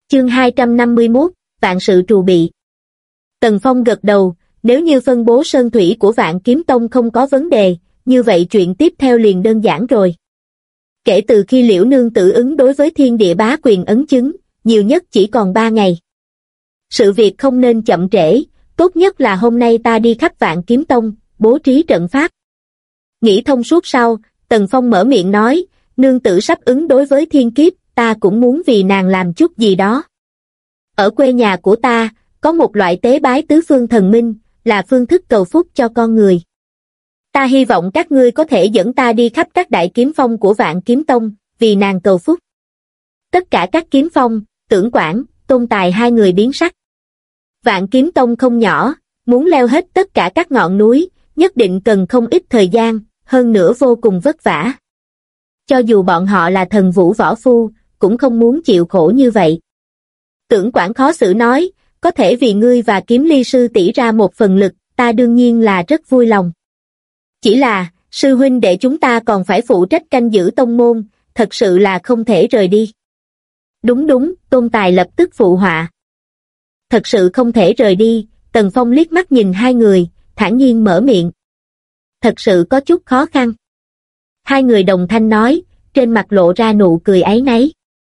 Chương 251, vạn sự trù bị. Tần Phong gật đầu, nếu như phân bố sơn thủy của Vạn Kiếm Tông không có vấn đề, như vậy chuyện tiếp theo liền đơn giản rồi. Kể từ khi Liễu Nương Tử ứng đối với thiên địa bá quyền ấn chứng, nhiều nhất chỉ còn 3 ngày. Sự việc không nên chậm trễ, tốt nhất là hôm nay ta đi khắp Vạn Kiếm Tông, bố trí trận pháp. Nghĩ thông suốt sau, Tần Phong mở miệng nói, Nương Tử sắp ứng đối với thiên kiếp, ta cũng muốn vì nàng làm chút gì đó. Ở quê nhà của ta, có một loại tế bái tứ phương thần minh, là phương thức cầu phúc cho con người. Ta hy vọng các ngươi có thể dẫn ta đi khắp các đại kiếm phong của Vạn Kiếm Tông, vì nàng cầu phúc. Tất cả các kiếm phong, Tưởng Quảng, Tôn Tài hai người biến sắc. Vạn Kiếm Tông không nhỏ, muốn leo hết tất cả các ngọn núi, nhất định cần không ít thời gian, hơn nữa vô cùng vất vả. Cho dù bọn họ là thần vũ võ phu, cũng không muốn chịu khổ như vậy. Tưởng Quảng khó xử nói, có thể vì ngươi và Kiếm Ly sư tỷ ra một phần lực, ta đương nhiên là rất vui lòng. Chỉ là, sư huynh đệ chúng ta còn phải phụ trách canh giữ tông môn, thật sự là không thể rời đi. Đúng, Tôn Tài lập tức phụ họa. Thật sự không thể rời đi, Tần Phong liếc mắt nhìn hai người, thản nhiên mở miệng. Thật sự có chút khó khăn. Hai người đồng thanh nói, trên mặt lộ ra nụ cười áy náy.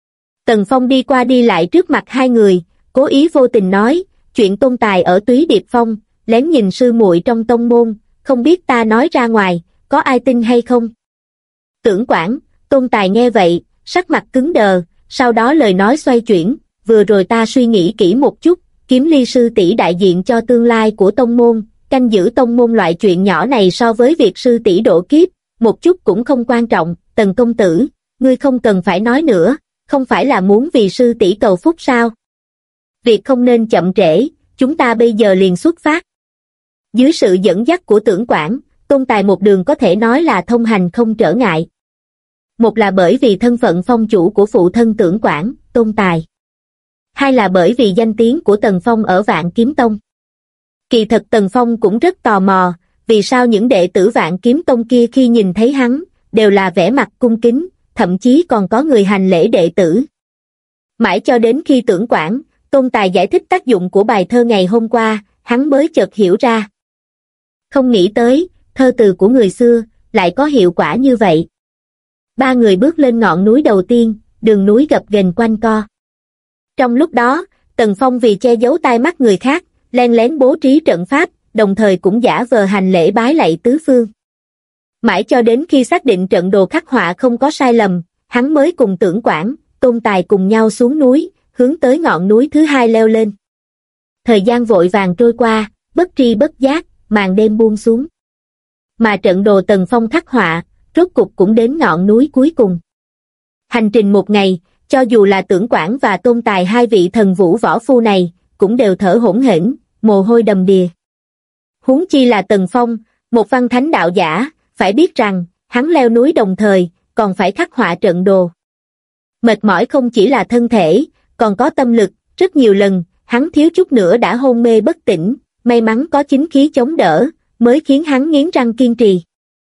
Tần Phong đi qua đi lại trước mặt hai người, cố ý vô tình nói, chuyện Tôn Tài ở Túy Điệp Phong, lén nhìn sư muội trong tông môn, không biết ta nói ra ngoài, có ai tin hay không? Tưởng Quảng, Tôn Tài nghe vậy, sắc mặt cứng đờ, sau đó lời nói xoay chuyển, vừa rồi ta suy nghĩ kỹ một chút, Kiếm Ly sư tỷ đại diện cho tương lai của tông môn, canh giữ tông môn loại chuyện nhỏ này so với việc sư tỷ độ kiếp, một chút cũng không quan trọng. Tần công tử, ngươi không cần phải nói nữa, không phải là muốn vì sư tỷ cầu phúc sao? Việc không nên chậm trễ, chúng ta bây giờ liền xuất phát. Dưới sự dẫn dắt của Tưởng Quảng, Tôn Tài một đường có thể nói là thông hành không trở ngại. Một là bởi vì thân phận phong chủ của phụ thân Tưởng Quảng, Tôn Tài. Hai là bởi vì danh tiếng của Tần Phong ở Vạn Kiếm Tông. Kỳ thật Tần Phong cũng rất tò mò, vì sao những đệ tử Vạn Kiếm Tông kia khi nhìn thấy hắn, đều là vẻ mặt cung kính, thậm chí còn có người hành lễ đệ tử. Mãi cho đến khi Tưởng Quảng, Tôn Tài giải thích tác dụng của bài thơ ngày hôm qua, hắn mới chợt hiểu ra. Không nghĩ tới, thơ từ của người xưa, lại có hiệu quả như vậy. Ba người bước lên ngọn núi đầu tiên, đường núi gập ghềnh quanh co. Trong lúc đó, Tần Phong vì che giấu tai mắt người khác, len lén bố trí trận pháp, đồng thời cũng giả vờ hành lễ bái lạy tứ phương. Mãi cho đến khi xác định trận đồ khắc họa không có sai lầm, hắn mới cùng Tưởng Quảng, Tôn Tài cùng nhau xuống núi, hướng tới ngọn núi thứ hai leo lên. Thời gian vội vàng trôi qua, bất tri bất giác, màn đêm buông xuống. Mà trận đồ Tần Phong khắc họa, rốt cục cũng đến ngọn núi cuối cùng. Hành trình một ngày, cho dù là Tưởng Quảng và Tôn Tài hai vị thần vũ võ phu này, cũng đều thở hổn hển, mồ hôi đầm đìa. Huống chi là Tần Phong, một văn thánh đạo giả, phải biết rằng, hắn leo núi đồng thời, còn phải khắc họa trận đồ. Mệt mỏi không chỉ là thân thể, còn có tâm lực, rất nhiều lần, hắn thiếu chút nữa đã hôn mê bất tỉnh, may mắn có chính khí chống đỡ, mới khiến hắn nghiến răng kiên trì.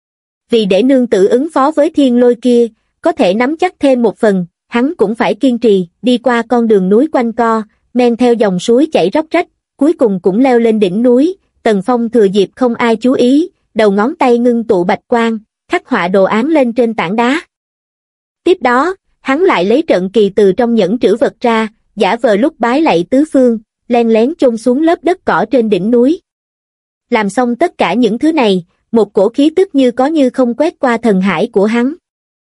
Vì để nương tử ứng phó với thiên lôi kia, có thể nắm chắc thêm một phần, hắn cũng phải kiên trì, đi qua con đường núi quanh co, men theo dòng suối chảy róc rách, cuối cùng cũng leo lên đỉnh núi. Tần Phong thừa dịp không ai chú ý, đầu ngón tay ngưng tụ bạch quang, khắc họa đồ án lên trên tảng đá. Tiếp đó, hắn lại lấy trận kỳ từ trong nhẫn trữ vật ra, giả vờ lúc bái lạy tứ phương, len lén chôn xuống lớp đất cỏ trên đỉnh núi. Làm xong tất cả những thứ này, một cổ khí tức như có như không quét qua thần hải của hắn.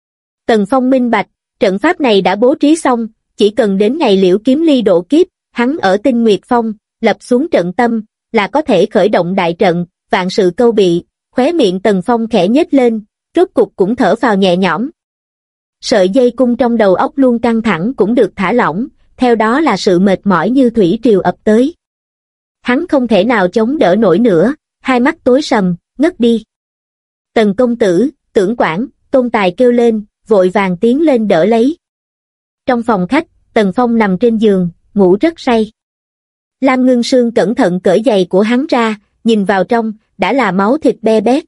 Tần Phong minh bạch, trận pháp này đã bố trí xong, chỉ cần đến ngày Liễu Kiếm Ly độ kiếp, hắn ở Tinh Nguyệt Phong, lập xuống trận tâm, là có thể khởi động đại trận, vạn sự câu bị. Khóe miệng Tần Phong khẽ nhếch lên, rốt cục cũng thở phào nhẹ nhõm. Sợi dây cung trong đầu óc luôn căng thẳng cũng được thả lỏng, theo đó là sự mệt mỏi như thủy triều ập tới. Hắn không thể nào chống đỡ nổi nữa, hai mắt tối sầm, ngất đi. Tần công tử, Tưởng Quảng, Tôn Tài kêu lên, vội vàng tiến lên đỡ lấy. Trong phòng khách, Tần Phong nằm trên giường, ngủ rất say. Lam Ngưng Sương cẩn thận cởi giày của hắn ra, nhìn vào trong, đã là máu thịt be bét.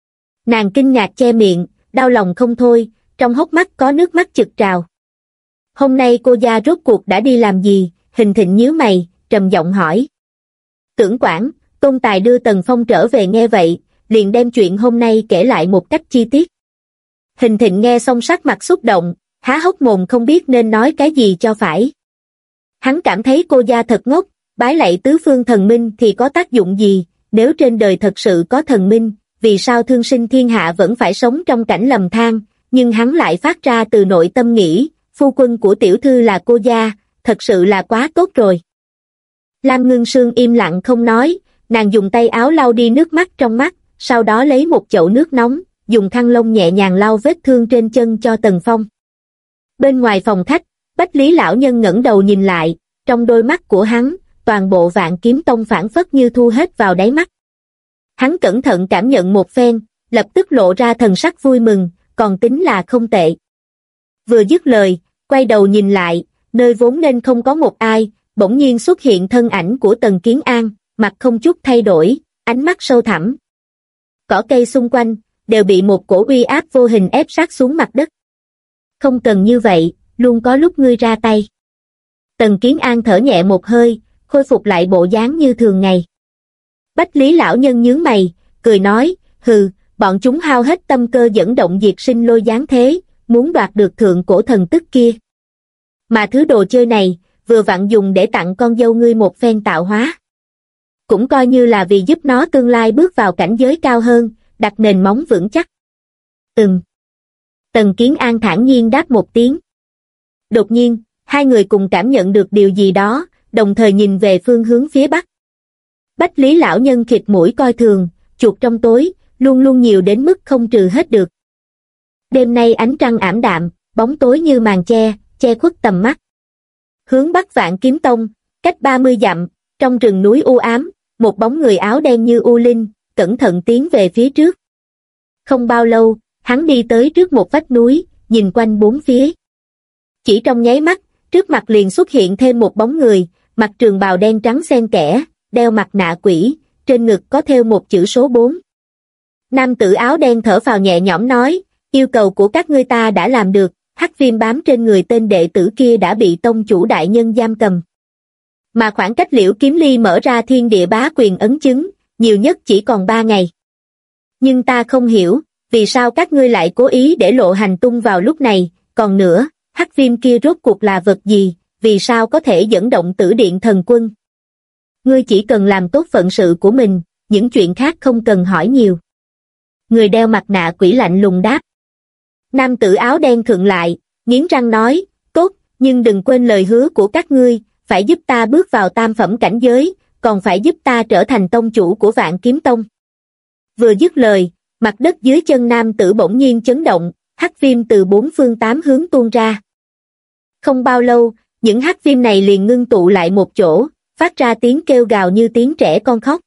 Nàng kinh ngạc che miệng, đau lòng không thôi, trong hốc mắt có nước mắt trực trào. Hôm nay cô gia rốt cuộc đã đi làm gì? Hình Thịnh nhíu mày, trầm giọng hỏi. Tưởng quản, Tôn Tài đưa Tần Phong trở về nghe vậy, liền đem chuyện hôm nay kể lại một cách chi tiết. Hình Thịnh nghe xong sắc mặt xúc động, há hốc mồm không biết nên nói cái gì cho phải. Hắn cảm thấy cô gia thật ngốc, bái lạy tứ phương thần minh thì có tác dụng gì, nếu trên đời thật sự có thần minh, vì sao thương sinh thiên hạ vẫn phải sống trong cảnh lầm than, nhưng hắn lại phát ra từ nội tâm nghĩ, phu quân của tiểu thư là cô gia, thật sự là quá tốt rồi. Lam Ngưng Sương im lặng không nói, nàng dùng tay áo lau đi nước mắt trong mắt, sau đó lấy một chậu nước nóng, dùng khăn lông nhẹ nhàng lau vết thương trên chân cho Tần Phong. Bên ngoài phòng khách, Bách Lý lão nhân ngẩng đầu nhìn lại, trong đôi mắt của hắn, toàn bộ Vạn Kiếm Tông phảng phất như thu hết vào đáy mắt. Hắn cẩn thận cảm nhận một phen, lập tức lộ ra thần sắc vui mừng, còn tính là không tệ. Vừa dứt lời, quay đầu nhìn lại, nơi vốn nên không có một ai, bỗng nhiên xuất hiện thân ảnh của Tần Kiến An, mặt không chút thay đổi, ánh mắt sâu thẳm. Cỏ cây xung quanh, đều bị một cổ uy áp vô hình ép sát xuống mặt đất. Không cần như vậy, luôn có lúc ngươi ra tay. Tần Kiến An thở nhẹ một hơi, khôi phục lại bộ dáng như thường ngày. Bách Lý lão nhân nhướng mày, cười nói, hừ, bọn chúng hao hết tâm cơ dẫn động diệt sinh lôi giáng thế, muốn đoạt được thượng cổ thần tức kia. Mà thứ đồ chơi này, vừa vặn dùng để tặng con dâu ngươi một phen tạo hóa. Cũng coi như là vì giúp nó tương lai bước vào cảnh giới cao hơn, đặt nền móng vững chắc. Tần Kiến An thản nhiên đáp một tiếng. Đột nhiên, hai người cùng cảm nhận được điều gì đó, đồng thời nhìn về phương hướng phía bắc. Bách Lý lão nhân khịt mũi coi thường, chuột trong tối, luôn luôn nhiều đến mức không trừ hết được. Đêm nay ánh trăng ảm đạm, bóng tối như màn che khuất tầm mắt. Hướng bắc Vạn Kiếm Tông, cách 30 dặm, trong rừng núi u ám, một bóng người áo đen như u linh, cẩn thận tiến về phía trước. Không bao lâu, hắn đi tới trước một vách núi, nhìn quanh bốn phía. Chỉ trong nháy mắt, trước mặt liền xuất hiện thêm một bóng người, mặc trường bào đen trắng xen kẽ, đeo mặt nạ quỷ, trên ngực có thêu một chữ số 4. Nam tử áo đen thở phào nhẹ nhõm nói, yêu cầu của các ngươi ta đã làm được, hắc viêm bám trên người tên đệ tử kia đã bị tông chủ đại nhân giam cầm. Mà khoảng cách Liễu Kiếm Ly mở ra thiên địa bá quyền ấn chứng, nhiều nhất chỉ còn 3 ngày. Nhưng ta không hiểu, vì sao các ngươi lại cố ý để lộ hành tung vào lúc này, còn nữa, hắc viêm kia rốt cuộc là vật gì, vì sao có thể dẫn động Tử Điện Thần Quân. Ngươi chỉ cần làm tốt phận sự của mình, những chuyện khác không cần hỏi nhiều. Người đeo mặt nạ quỷ lạnh lùng đáp. Nam tử áo đen khựng lại, nghiến răng nói, tốt, nhưng đừng quên lời hứa của các ngươi, phải giúp ta bước vào tam phẩm cảnh giới, còn phải giúp ta trở thành tông chủ của Vạn Kiếm Tông. Vừa dứt lời, mặt đất dưới chân nam tử bỗng nhiên chấn động, hắc viêm từ 4 phương 8 hướng tuôn ra. Không bao lâu, những hắc viêm này liền ngưng tụ lại một chỗ, phát ra tiếng kêu gào như tiếng trẻ con khóc.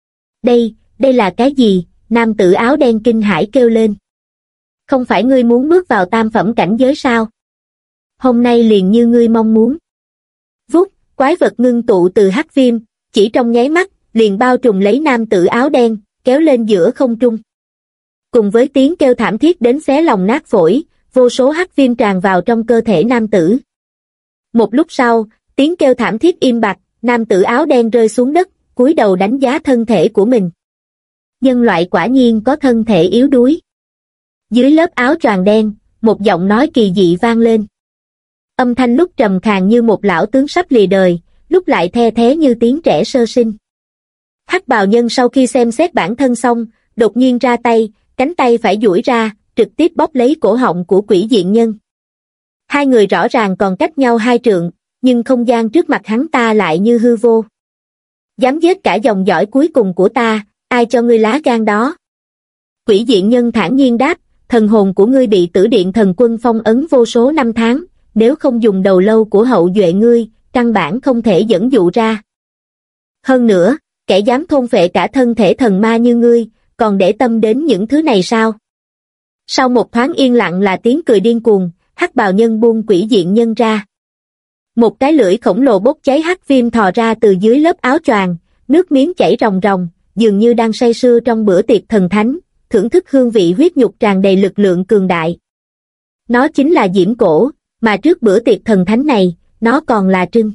Đây là cái gì? Nam tử áo đen kinh hãi kêu lên. Không phải ngươi muốn bước vào tam phẩm cảnh giới sao? Hôm nay liền như ngươi mong muốn. Vút, quái vật ngưng tụ từ hắc viêm, chỉ trong nháy mắt, liền bao trùm lấy nam tử áo đen, kéo lên giữa không trung. Cùng với tiếng kêu thảm thiết đến xé lòng nát phổi, vô số hắc viêm tràn vào trong cơ thể nam tử. Một lúc sau, tiếng kêu thảm thiết im bặt, nam tử áo đen rơi xuống đất, cúi đầu đánh giá thân thể của mình. Nhân loại quả nhiên có thân thể yếu đuối. Dưới lớp áo choàng đen, một giọng nói kỳ dị vang lên. Âm thanh lúc trầm khàn như một lão tướng sắp lìa đời, lúc lại the thé như tiếng trẻ sơ sinh. Hắc bào nhân sau khi xem xét bản thân xong, đột nhiên ra tay, cánh tay phải duỗi ra, trực tiếp bóp lấy cổ họng của quỷ diện nhân. Hai người rõ ràng còn cách nhau 2 trượng, nhưng không gian trước mặt hắn ta lại như hư vô. Dám giết cả dòng dõi cuối cùng của ta, ai cho ngươi lá gan đó? Quỷ diện nhân thản nhiên đáp, thần hồn của ngươi bị Tử Điện Thần Quân phong ấn vô số năm tháng, nếu không dùng đầu lâu của hậu duệ ngươi, căn bản không thể dẫn dụ ra. Hơn nữa, kẻ dám thôn phệ cả thân thể thần ma như ngươi, còn để tâm đến những thứ này sao? Sau một thoáng yên lặng là tiếng cười điên cuồng, hắc bào nhân buông quỷ diện nhân ra. Một cái lưỡi khổng lồ bốc cháy hắc viêm thò ra từ dưới lớp áo choàng, nước miếng chảy ròng ròng, dường như đang say sưa trong bữa tiệc thần thánh, thưởng thức hương vị huyết nhục tràn đầy lực lượng cường đại. Nó chính là Diễm Cổ, mà trước bữa tiệc thần thánh này, nó còn là trưng.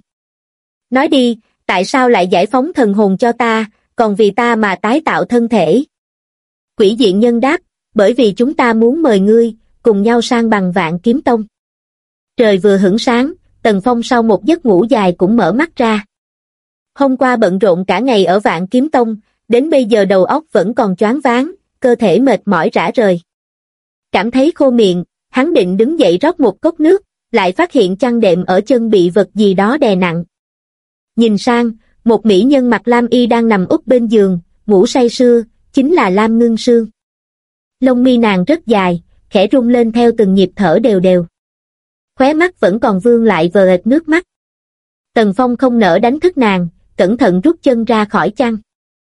Nói đi, tại sao lại giải phóng thần hồn cho ta, còn vì ta mà tái tạo thân thể? Quỷ diện nhân đáp, bởi vì chúng ta muốn mời ngươi, cùng nhau sang bằng Vạn Kiếm Tông. Trời vừa hửng sáng, Tần Phong sau một giấc ngủ dài cũng mở mắt ra. Hôm qua bận rộn cả ngày ở Vạn Kiếm Tông, đến bây giờ đầu óc vẫn còn choáng váng, cơ thể mệt mỏi rã rời. Cảm thấy khô miệng, hắn định đứng dậy rót một cốc nước, lại phát hiện chăn đệm ở chân bị vật gì đó đè nặng. Nhìn sang, một mỹ nhân mặc lam y đang nằm úp bên giường, ngủ say sưa, chính là Lam Ngưng Sương. Lông mi nàng rất dài, khẽ rung lên theo từng nhịp thở đều đều. Khóe mắt vẫn còn vương lại vờ ệt nước mắt. Tần Phong không nỡ đánh thức nàng, cẩn thận rút chân ra khỏi chăn.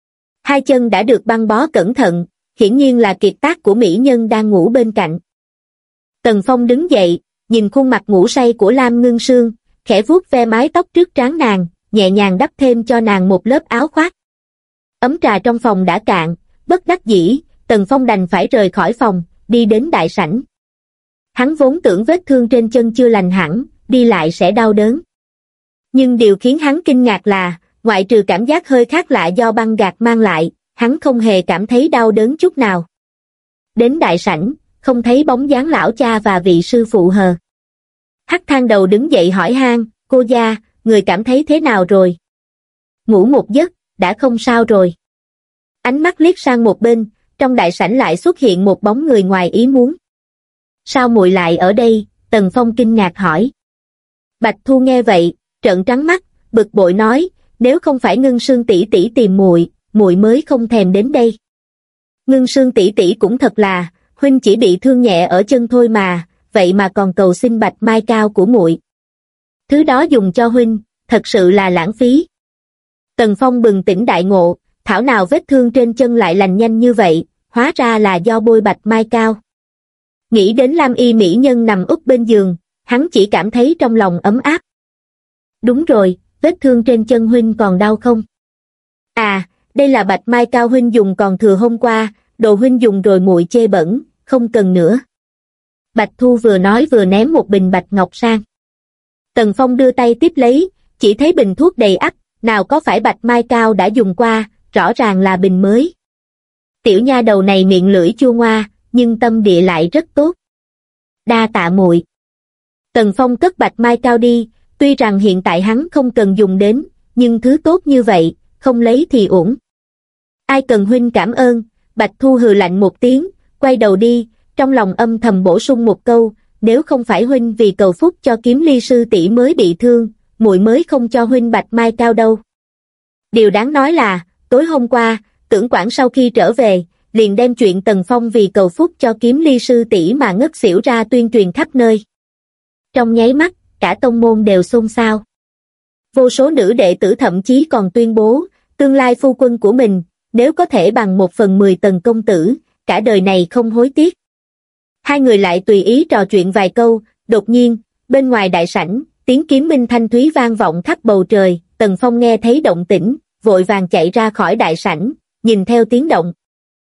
Hai chân đã được băng bó cẩn thận, hiển nhiên là kiệt tác của mỹ nhân đang ngủ bên cạnh. Tần Phong đứng dậy, nhìn khuôn mặt ngủ say của Lam Ngưng Sương, khẽ vuốt ve mái tóc trước trán nàng, nhẹ nhàng đắp thêm cho nàng một lớp áo khoác. Ấm trà trong phòng đã cạn, bất đắc dĩ, Tần Phong đành phải rời khỏi phòng, đi đến đại sảnh. Hắn vốn tưởng vết thương trên chân chưa lành hẳn, đi lại sẽ đau đớn. Nhưng điều khiến hắn kinh ngạc là, ngoại trừ cảm giác hơi khác lạ do băng gạc mang lại, hắn không hề cảm thấy đau đớn chút nào. Đến đại sảnh, không thấy bóng dáng lão cha và vị sư phụ hờ. Hắc Thang Đầu đứng dậy hỏi han, cô gia, người cảm thấy thế nào rồi? Ngủ một giấc, đã không sao rồi. Ánh mắt liếc sang một bên, trong đại sảnh lại xuất hiện một bóng người ngoài ý muốn. Sao muội lại ở đây? Tần Phong kinh ngạc hỏi. Bạch Thu nghe vậy, trợn trắng mắt, bực bội nói, nếu không phải Ngưng Sương tỷ tỷ tìm muội, muội mới không thèm đến đây. Ngưng Sương tỷ tỷ cũng thật là, huynh chỉ bị thương nhẹ ở chân thôi mà, vậy mà còn cầu xin bạch mai cao của muội. Thứ đó dùng cho huynh, thật sự là lãng phí. Tần Phong bừng tỉnh đại ngộ, thảo nào vết thương trên chân lại lành nhanh như vậy, hóa ra là do bôi bạch mai cao. Nghĩ đến lam y mỹ nhân nằm úp bên giường, hắn chỉ cảm thấy trong lòng ấm áp. Đúng rồi, vết thương trên chân huynh còn đau không? À, đây là bạch mai cao huynh dùng còn thừa hôm qua, đồ huynh dùng rồi muội chê bẩn, không cần nữa. Bạch Thu vừa nói vừa ném một bình bạch ngọc sang. Tần Phong đưa tay tiếp lấy, chỉ thấy bình thuốc đầy ắp, nào có phải bạch mai cao đã dùng qua, rõ ràng là bình mới. Tiểu nha đầu này miệng lưỡi chua ngoa, nhưng tâm địa lại rất tốt. Đa tạ muội. Tần Phong cất bạch mai cao đi, tuy rằng hiện tại hắn không cần dùng đến, nhưng thứ tốt như vậy, không lấy thì uổng. Ai cần huynh cảm ơn, Bạch Thu hừ lạnh một tiếng, quay đầu đi, trong lòng âm thầm bổ sung một câu, nếu không phải huynh vì cầu phúc cho Kiếm Ly sư tỷ mới bị thương, muội mới không cho huynh bạch mai cao đâu. Điều đáng nói là, tối hôm qua, Tưởng Quảng sau khi trở về, liền đem chuyện Tần Phong vì cầu phúc cho Kiếm Ly sư tỷ mà ngất xỉu ra tuyên truyền khắp nơi. Trong nháy mắt, cả tông môn đều xôn xao. Vô số nữ đệ tử thậm chí còn tuyên bố, tương lai phu quân của mình, nếu có thể bằng 1/10 Tần công tử, cả đời này không hối tiếc. Hai người lại tùy ý trò chuyện vài câu, đột nhiên, bên ngoài đại sảnh, tiếng kiếm minh thanh thúy vang vọng khắp bầu trời, Tần Phong nghe thấy động tĩnh, vội vàng chạy ra khỏi đại sảnh, nhìn theo tiếng động.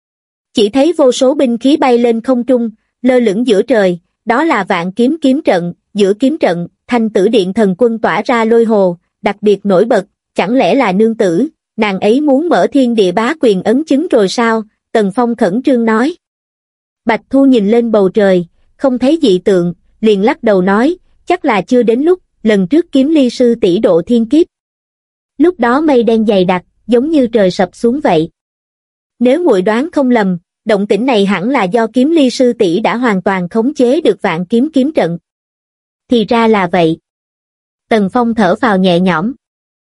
Chỉ thấy vô số binh khí bay lên không trung, lơ lửng giữa trời, đó là Vạn Kiếm kiếm trận, giữa kiếm trận, Thanh Tử Điện thần quân tỏa ra lôi hồ, đặc biệt nổi bật, chẳng lẽ là nương tử, nàng ấy muốn mở thiên địa bá quyền ấn chứng rồi sao? Tần Phong khẩn trương nói. Bạch Thu nhìn lên bầu trời, không thấy dị tượng, liền lắc đầu nói, chắc là chưa đến lúc, lần trước Kiếm Ly sư tỷ độ thiên kiếp. Lúc đó mây đen dày đặc, giống như trời sập xuống vậy. Nếu muội đoán không lầm, động tĩnh này hẳn là do Kiếm Ly sư tỷ đã hoàn toàn khống chế được Vạn Kiếm kiếm trận. Thì ra là vậy. Tần Phong thở phào nhẹ nhõm.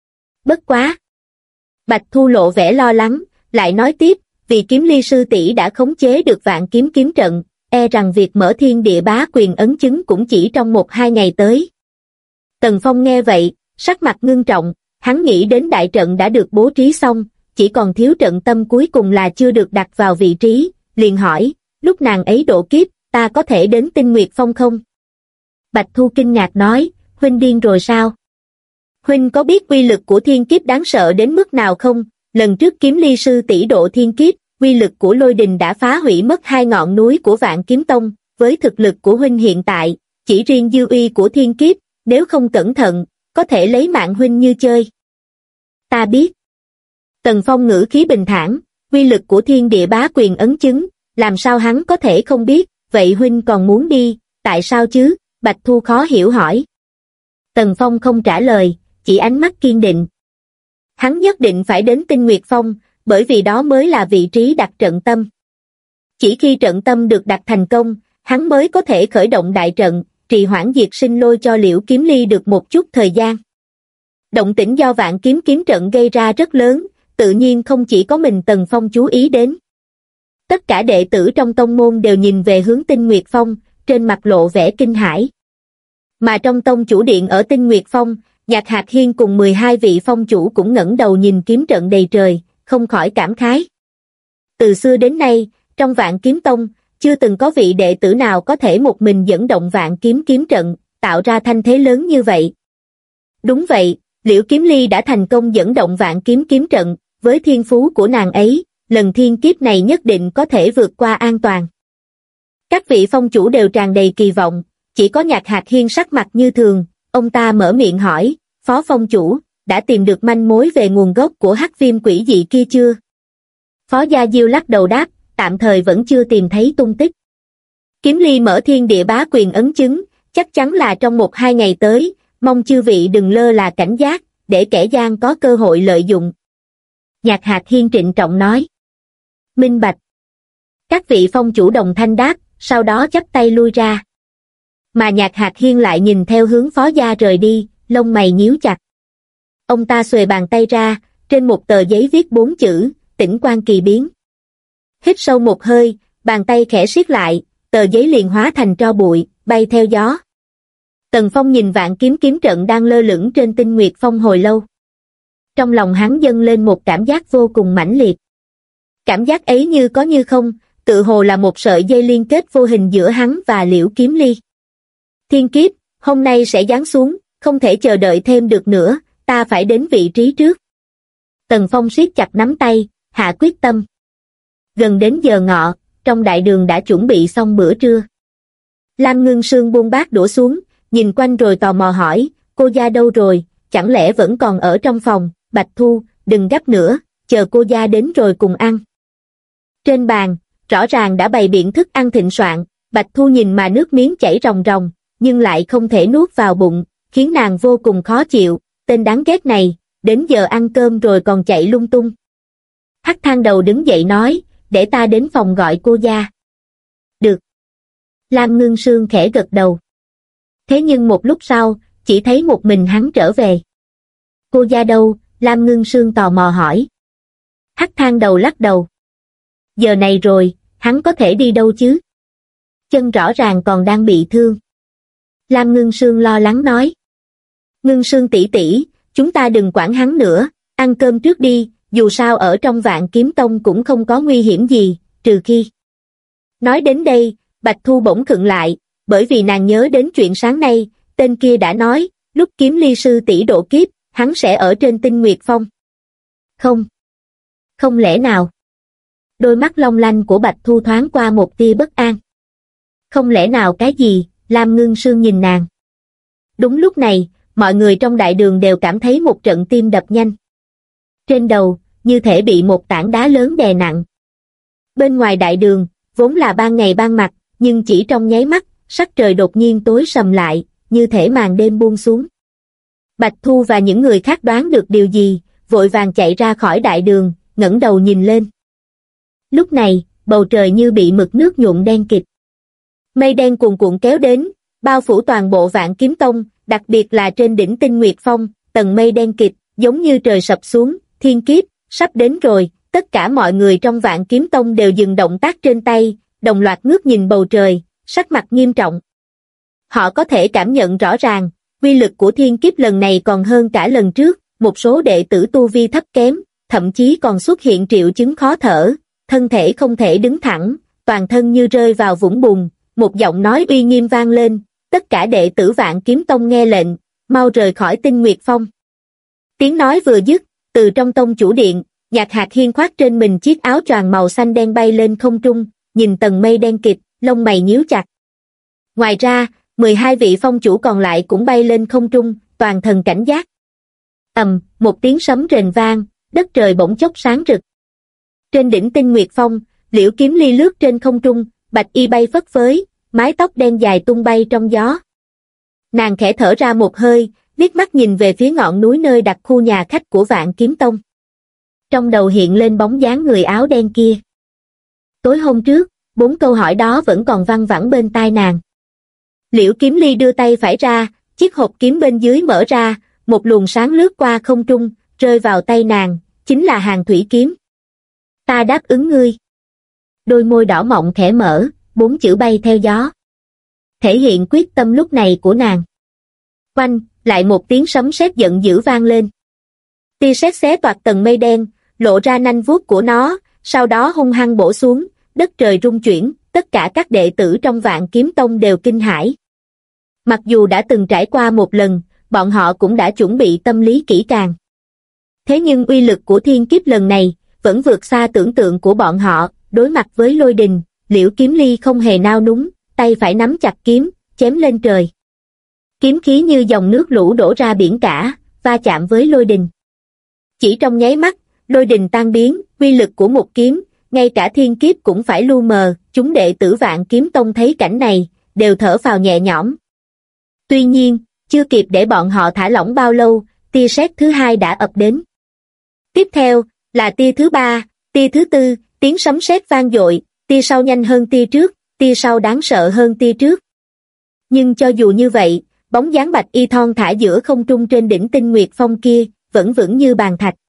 Bất quá. Bạch Thu lộ vẻ lo lắng, lại nói tiếp, vì Kiếm Ly sư tỷ đã khống chế được Vạn Kiếm kiếm trận, e rằng việc mở thiên địa bá quyền ấn chứng cũng chỉ trong 1-2 ngày tới. Tần Phong nghe vậy, sắc mặt ngưng trọng, hắn nghĩ đến đại trận đã được bố trí xong, chỉ còn thiếu trận tâm cuối cùng là chưa được đặt vào vị trí, liền hỏi, lúc nàng ấy độ kiếp, ta có thể đến Tinh Nguyệt Phong không? Bạch Thu kinh ngạc nói, huynh điên rồi sao? Huynh có biết uy lực của thiên kiếp đáng sợ đến mức nào không? Lần trước Kiếm Ly sư tỷ độ thiên kiếp, uy lực của lôi đình đã phá hủy mất 2 ngọn núi của Vạn Kiếm Tông, với thực lực của huynh hiện tại, chỉ riêng dư uy của thiên kiếp, nếu không cẩn thận, có thể lấy mạng huynh như chơi. Ta biết. Tần Phong ngữ khí bình thản, uy lực của thiên địa bá quyền ấn chứng, làm sao hắn có thể không biết, vậy huynh còn muốn đi, tại sao chứ? Bạch Thu khó hiểu hỏi. Tần Phong không trả lời, chỉ ánh mắt kiên định. Hắn nhất định phải đến Tinh Nguyệt Phong, bởi vì đó mới là vị trí đặt trận tâm. Chỉ khi trận tâm được đặt thành công, hắn mới có thể khởi động đại trận, trì hoãn diệt sinh lôi cho Liễu Kiếm Ly được một chút thời gian. Động tĩnh do Vạn Kiếm kiếm trận gây ra rất lớn, tự nhiên không chỉ có mình Tần Phong chú ý đến. Tất cả đệ tử trong tông môn đều nhìn về hướng Tinh Nguyệt Phong, trên mặt lộ vẻ kinh hãi. Mà trong tông chủ điện ở Tinh Nguyệt Phong, Nhạc Hạc Hiên cùng 12 vị phong chủ cũng ngẩng đầu nhìn kiếm trận đầy trời, không khỏi cảm khái. Từ xưa đến nay, trong Vạn Kiếm Tông, chưa từng có vị đệ tử nào có thể một mình dẫn động Vạn Kiếm kiếm trận, tạo ra thanh thế lớn như vậy. Đúng vậy, Liễu Kiếm Ly đã thành công dẫn động Vạn Kiếm kiếm trận, với thiên phú của nàng ấy, lần thiên kiếp này nhất định có thể vượt qua an toàn. Các vị phong chủ đều tràn đầy kỳ vọng, chỉ có Nhạc Hạc Hiên sắc mặt như thường, ông ta mở miệng hỏi, Phó phong chủ, đã tìm được manh mối về nguồn gốc của hắc viêm quỷ dị kia chưa? Phó Gia Diêu lắc đầu đáp, tạm thời vẫn chưa tìm thấy tung tích. Kiếm Ly mở thiên địa bá quyền ấn chứng, chắc chắn là trong 1-2 ngày tới, mong chư vị đừng lơ là cảnh giác, để kẻ gian có cơ hội lợi dụng. Nhạc Hạc Hiên trịnh trọng nói. Minh bạch. Các vị phong chủ đồng thanh đáp, sau đó chắp tay lui ra. Mà Nhạc Hạc Hiên lại nhìn theo hướng Phó Gia rời đi, lông mày nhíu chặt. Ông ta xuề bàn tay ra, trên một tờ giấy viết 4 chữ, Tĩnh Quan Kỳ Biến. Hít sâu một hơi, bàn tay khẽ siết lại, tờ giấy liền hóa thành tro bụi, bay theo gió. Tần Phong nhìn Vạn Kiếm kiếm trận đang lơ lửng trên Tinh Nguyệt Phong hồi lâu. Trong lòng hắn dâng lên một cảm giác vô cùng mãnh liệt. Cảm giác ấy như có như không, tự hồ là một sợi dây liên kết vô hình giữa hắn và Liễu Kiếm Ly. Thiên kiếp, hôm nay sẽ giáng xuống, không thể chờ đợi thêm được nữa, ta phải đến vị trí trước. Tần Phong siết chặt nắm tay, hạ quyết tâm. Gần đến giờ ngọ, trong đại đường đã chuẩn bị xong bữa trưa. Lam Ngưng Sương buông bát đũa xuống, nhìn quanh rồi tò mò hỏi, cô gia đâu rồi, chẳng lẽ vẫn còn ở trong phòng? Bạch Thu, đừng gấp nữa, chờ cô gia đến rồi cùng ăn. Trên bàn, rõ ràng đã bày biện thức ăn thịnh soạn, Bạch Thu nhìn mà nước miếng chảy ròng ròng, nhưng lại không thể nuốt vào bụng, khiến nàng vô cùng khó chịu, tên đáng ghét này, đến giờ ăn cơm rồi còn chạy lung tung. Hắc Thang Đầu đứng dậy nói, để ta đến phòng gọi cô gia. Được. Lam Ngưng Sương khẽ gật đầu. Thế nhưng một lúc sau, chỉ thấy một mình hắn trở về. Cô gia đâu? Lam Ngưng Sương tò mò hỏi. Hắc Thang Đầu lắc đầu. Giờ này rồi, hắn có thể đi đâu chứ? Chân rõ ràng còn đang bị thương. Lam Ngưng Sương lo lắng nói. Ngưng Sương tỷ tỷ, chúng ta đừng quản hắn nữa, ăn cơm trước đi, dù sao ở trong Vạn Kiếm Tông cũng không có nguy hiểm gì, trừ khi. Nói đến đây, Bạch Thu bỗng khựng lại, bởi vì nàng nhớ đến chuyện sáng nay, tên kia đã nói, lúc Kiếm Ly sư tỷ độ kiếp, hắn sẽ ở trên Tinh Nguyệt Phong. Không. Không lẽ nào? Đôi mắt long lanh của Bạch Thu thoáng qua một tia bất an. Không lẽ nào cái gì? Lam Ngưng Sương nhìn nàng. Đúng lúc này, mọi người trong đại đường đều cảm thấy một trận tim đập nhanh. Trên đầu, như thể bị một tảng đá lớn đè nặng. Bên ngoài đại đường, vốn là ban ngày ban mặt, nhưng chỉ trong nháy mắt, sắc trời đột nhiên tối sầm lại, như thể màn đêm buông xuống. Bạch Thu và những người khác đoán được điều gì, vội vàng chạy ra khỏi đại đường, ngẩng đầu nhìn lên. Lúc này, bầu trời như bị mực nước nhuộm đen kịt. Mây đen cuồn cuộn kéo đến, bao phủ toàn bộ Vạn Kiếm Tông, đặc biệt là trên đỉnh Tinh Nguyệt Phong, tầng mây đen kịt, giống như trời sập xuống, thiên kiếp, sắp đến rồi, tất cả mọi người trong Vạn Kiếm Tông đều dừng động tác trên tay, đồng loạt ngước nhìn bầu trời, sắc mặt nghiêm trọng. Họ có thể cảm nhận rõ ràng, uy lực của thiên kiếp lần này còn hơn cả lần trước, một số đệ tử tu vi thấp kém, thậm chí còn xuất hiện triệu chứng khó thở, thân thể không thể đứng thẳng, toàn thân như rơi vào vũng bùn, một giọng nói uy nghiêm vang lên, tất cả đệ tử Vạn Kiếm Tông nghe lệnh, mau rời khỏi Tinh Nguyệt Phong. Tiếng nói vừa dứt, từ trong tông chủ điện, Nhạc Hạc Hiên khoác trên mình chiếc áo choàng màu xanh đen bay lên không trung, nhìn tầng mây đen kịt, lông mày nhíu chặt. Ngoài ra, 12 vị phong chủ còn lại cũng bay lên không trung, toàn thần cảnh giác. Một tiếng sấm rền vang, đất trời bỗng chốc sáng rực. Trên đỉnh Tinh Nguyệt Phong, Liễu Kiếm Ly lướt trên không trung, bạch y bay phất phới, mái tóc đen dài tung bay trong gió. Nàng khẽ thở ra một hơi, liếc mắt nhìn về phía ngọn núi nơi đặt khu nhà khách của Vạn Kiếm Tông. Trong đầu hiện lên bóng dáng người áo đen kia. Tối hôm trước, 4 câu hỏi đó vẫn còn văng vẳng bên tai nàng. Liễu Kiếm Ly đưa tay phải ra, chiếc hộp kiếm bên dưới mở ra, một luồng sáng lướt qua không trung, rơi vào tay nàng, chính là Hàn Thủy Kiếm. Ta đáp ứng ngươi. Đôi môi đỏ mọng khẽ mở, 4 chữ bay theo gió. Thể hiện quyết tâm lúc này của nàng. Oanh, lại một tiếng sấm sét giận dữ vang lên. Tia sét xé toạc tầng mây đen, lộ ra nanh vuốt của nó, sau đó hung hăng bổ xuống, đất trời rung chuyển, tất cả các đệ tử trong Vạn Kiếm Tông đều kinh hãi. Mặc dù đã từng trải qua một lần, bọn họ cũng đã chuẩn bị tâm lý kỹ càng. Thế nhưng uy lực của thiên kiếp lần này, vẫn vượt xa tưởng tượng của bọn họ, đối mặt với lôi đình, Liễu Kiếm Ly không hề nao núng, tay phải nắm chặt kiếm, chém lên trời. Kiếm khí như dòng nước lũ đổ ra biển cả, va chạm với lôi đình. Chỉ trong nháy mắt, lôi đình tan biến, uy lực của một kiếm, ngay cả thiên kiếp cũng phải lu mờ, chúng đệ tử Vạn Kiếm Tông thấy cảnh này, đều thở phào nhẹ nhõm. Tuy nhiên, chưa kịp để bọn họ thả lỏng bao lâu, tia sét thứ hai đã ập đến. Tiếp theo, là tia thứ ba, tia thứ tư, tiếng sấm sét vang dội, tia sau nhanh hơn tia trước, tia sau đáng sợ hơn tia trước. Nhưng cho dù như vậy, bóng dáng bạch y thon thả giữa không trung trên đỉnh Tinh Nguyệt Phong kia, vẫn vững như bàn thạch.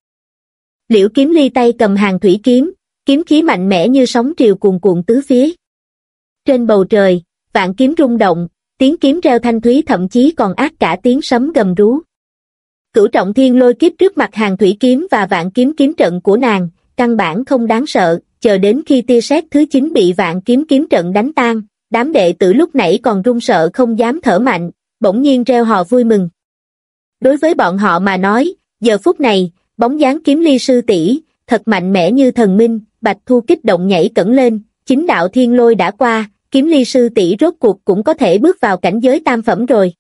Liễu Kiếm Ly tay cầm Hàn Thủy Kiếm, kiếm khí mạnh mẽ như sóng triều cuồn cuộn tứ phía. Trên bầu trời, vạn kiếm rung động, tiếng kiếm reo thanh thúy thậm chí còn ác cả tiếng sấm gầm rú. Cửu trọng thiên lôi kiếp trước mặt Hàn Thủy Kiếm và vạn kiếm kiếm trận của nàng, căn bản không đáng sợ, chờ đến khi tia sét thứ 9 bị vạn kiếm kiếm trận đánh tan, đám đệ tử lúc nãy còn run sợ không dám thở mạnh, bỗng nhiên reo hò vui mừng. Đối với bọn họ mà nói, giờ phút này, bóng dáng Kiếm Ly sư tỷ thật mạnh mẽ như thần minh, Bạch Thu kích động nhảy cẫng lên, chính đạo thiên lôi đã qua, Kiếm Ly sư tỷ rốt cuộc cũng có thể bước vào cảnh giới tam phẩm rồi.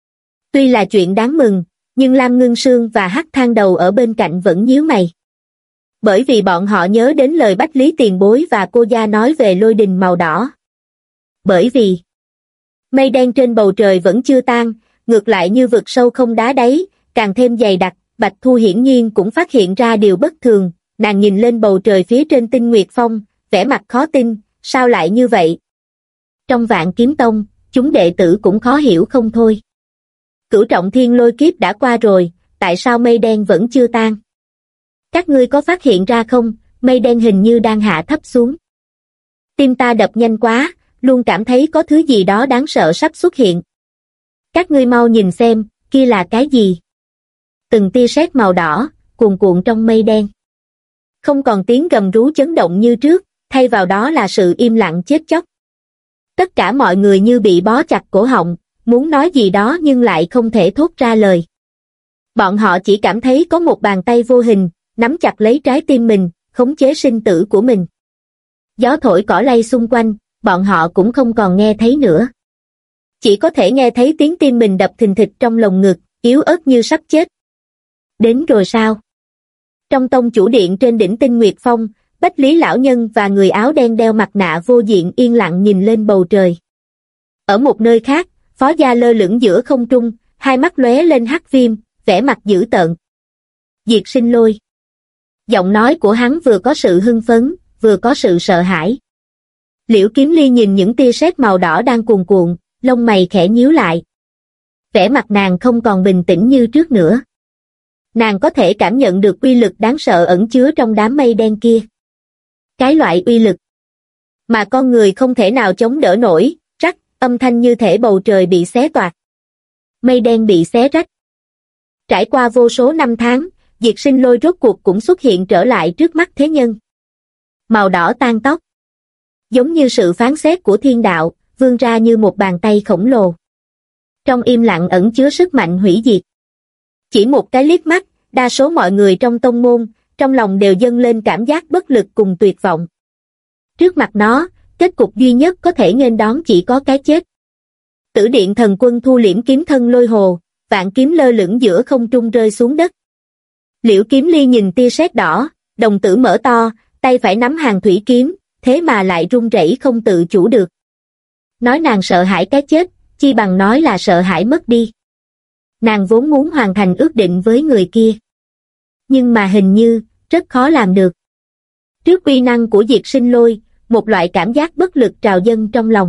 Tuy là chuyện đáng mừng, nhưng Lam Ngưng Sương và Hắc Thang Đầu ở bên cạnh vẫn nhíu mày. Bởi vì bọn họ nhớ đến lời Bách Lý tiền bối và cô gia nói về lôi đình màu đỏ. Bởi vì mây đen trên bầu trời vẫn chưa tan, ngược lại như vực sâu không đá đáy, càng thêm dày đặc. Bạch Thu hiển nhiên cũng phát hiện ra điều bất thường, nàng nhìn lên bầu trời phía trên Tinh Nguyệt Phong, vẻ mặt khó tin, sao lại như vậy? Trong Vạn Kiếm Tông, chúng đệ tử cũng khó hiểu không thôi. Cửu trọng thiên lôi kiếp đã qua rồi, tại sao mây đen vẫn chưa tan? Các ngươi có phát hiện ra không, mây đen hình như đang hạ thấp xuống. Tim ta đập nhanh quá, luôn cảm thấy có thứ gì đó đáng sợ sắp xuất hiện. Các ngươi mau nhìn xem, kia là cái gì? Từng tia sét màu đỏ, cuồn cuộn trong mây đen. Không còn tiếng gầm rú chấn động như trước, thay vào đó là sự im lặng chết chóc. Tất cả mọi người như bị bó chặt cổ họng, muốn nói gì đó nhưng lại không thể thốt ra lời. Bọn họ chỉ cảm thấy có một bàn tay vô hình, nắm chặt lấy trái tim mình, khống chế sinh tử của mình. Gió thổi cỏ lay xung quanh, bọn họ cũng không còn nghe thấy nữa. Chỉ có thể nghe thấy tiếng tim mình đập thình thịch trong lồng ngực, yếu ớt như sắp chết. Đến rồi sao? Trong tông chủ điện trên đỉnh Tinh Nguyệt Phong, Bách Lý lão nhân và người áo đen đeo mặt nạ vô diện yên lặng nhìn lên bầu trời. Ở một nơi khác, Phó Gia lơ lửng giữa không trung, hai mắt lóe lên hắc viêm, vẻ mặt dữ tợn. Diệt Sinh Lôi. Giọng nói của hắn vừa có sự hưng phấn, vừa có sự sợ hãi. Liễu Kiếm Ly nhìn những tia sét màu đỏ đang cuồn cuộn, lông mày khẽ nhíu lại. Vẻ mặt nàng không còn bình tĩnh như trước nữa. Nàng có thể cảm nhận được uy lực đáng sợ ẩn chứa trong đám mây đen kia. Cái loại uy lực mà con người không thể nào chống đỡ nổi, rắc, âm thanh như thể bầu trời bị xé toạc. Mây đen bị xé rách. Trải qua vô số năm tháng, Diệt Sinh Lôi rốt cuộc cũng xuất hiện trở lại trước mắt thế nhân. Màu đỏ tan tóc. Giống như sự phán xét của thiên đạo, vươn ra như một bàn tay khổng lồ. Trong im lặng ẩn chứa sức mạnh hủy diệt. Chỉ một cái liếc mắt, đa số mọi người trong tông môn, trong lòng đều dâng lên cảm giác bất lực cùng tuyệt vọng. Trước mặt nó, kết cục duy nhất có thể nghênh đón chỉ có cái chết. Tử Điện Thần Quân thu liễm kiếm thân lôi hồ, vạn kiếm lơ lửng giữa không trung rơi xuống đất. Liễu Kiếm Ly nhìn tia sét đỏ, đồng tử mở to, tay phải nắm hàng thủy kiếm, thế mà lại run rẩy không tự chủ được. Nói nàng sợ hãi cái chết, chi bằng nói là sợ hãi mất đi. Nàng vốn muốn hoàn thành ước định với người kia. Nhưng mà hình như, rất khó làm được. Trước uy năng của Diệt Sinh Lôi, một loại cảm giác bất lực trào dâng trong lòng.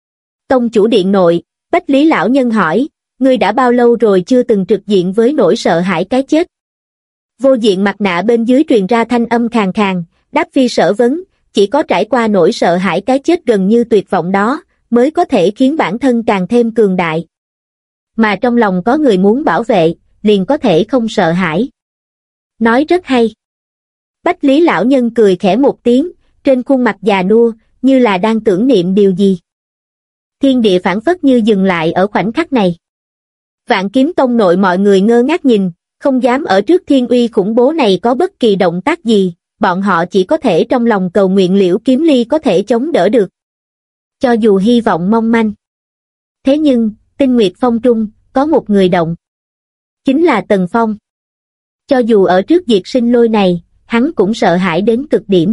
Tông chủ điện nội, Bách Lý lão nhân hỏi, ngươi đã bao lâu rồi chưa từng trực diện với nỗi sợ hãi cái chết? Vô diện mặt nạ bên dưới truyền ra thanh âm khàn khàn, đáp phi sở vấn, chỉ có trải qua nỗi sợ hãi cái chết gần như tuyệt vọng đó, mới có thể khiến bản thân càng thêm cường đại. Mà trong lòng có người muốn bảo vệ, liền có thể không sợ hãi. Nói rất hay. Bách Lý lão nhân cười khẽ một tiếng, trên khuôn mặt già nua, như là đang tưởng niệm điều gì. Thiên địa phảng phất như dừng lại ở khoảnh khắc này. Vạn Kiếm Tông nội mọi người ngơ ngác nhìn, không dám ở trước thiên uy khủng bố này có bất kỳ động tác gì, bọn họ chỉ có thể trong lòng cầu nguyện Liễu Kiếm Ly có thể chống đỡ được. Cho dù hy vọng mong manh. Thế nhưng, Tinh Nguyệt Phong trung, có một người động. Chính là Tần Phong. Cho dù ở trước Diệt Sinh Lôi này, hắn cũng sợ hãi đến cực điểm.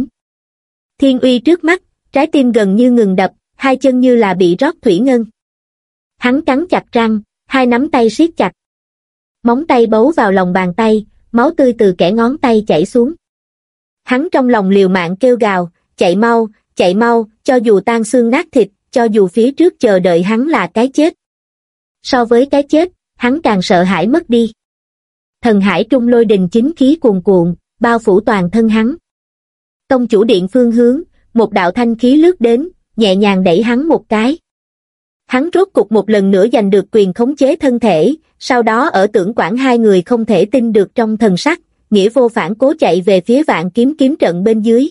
Thiên uy trước mắt, trái tim gần như ngừng đập, hai chân như là bị rót thủy ngân. Hắn cắn chặt răng, hai nắm tay siết chặt. Móng tay bấu vào lòng bàn tay, máu tươi từ kẽ ngón tay chảy xuống. Hắn trong lòng liều mạng kêu gào, chạy mau, cho dù tan xương nát thịt, cho dù phía trước chờ đợi hắn là cái chết. So với cái chết, hắn càng sợ hãi mất đi. Thần hải trung lôi đình chính khí cuồn cuộn, bao phủ toàn thân hắn. Tông chủ điện phương hướng, một đạo thanh khí lướt đến, nhẹ nhàng đẩy hắn một cái. Hắn rốt cục một lần nữa giành được quyền khống chế thân thể, sau đó ở Tưởng Quảng hai người không thể tin được trong thần sắc, nghĩa vô phản cố chạy về phía Vạn Kiếm kiếm trận bên dưới.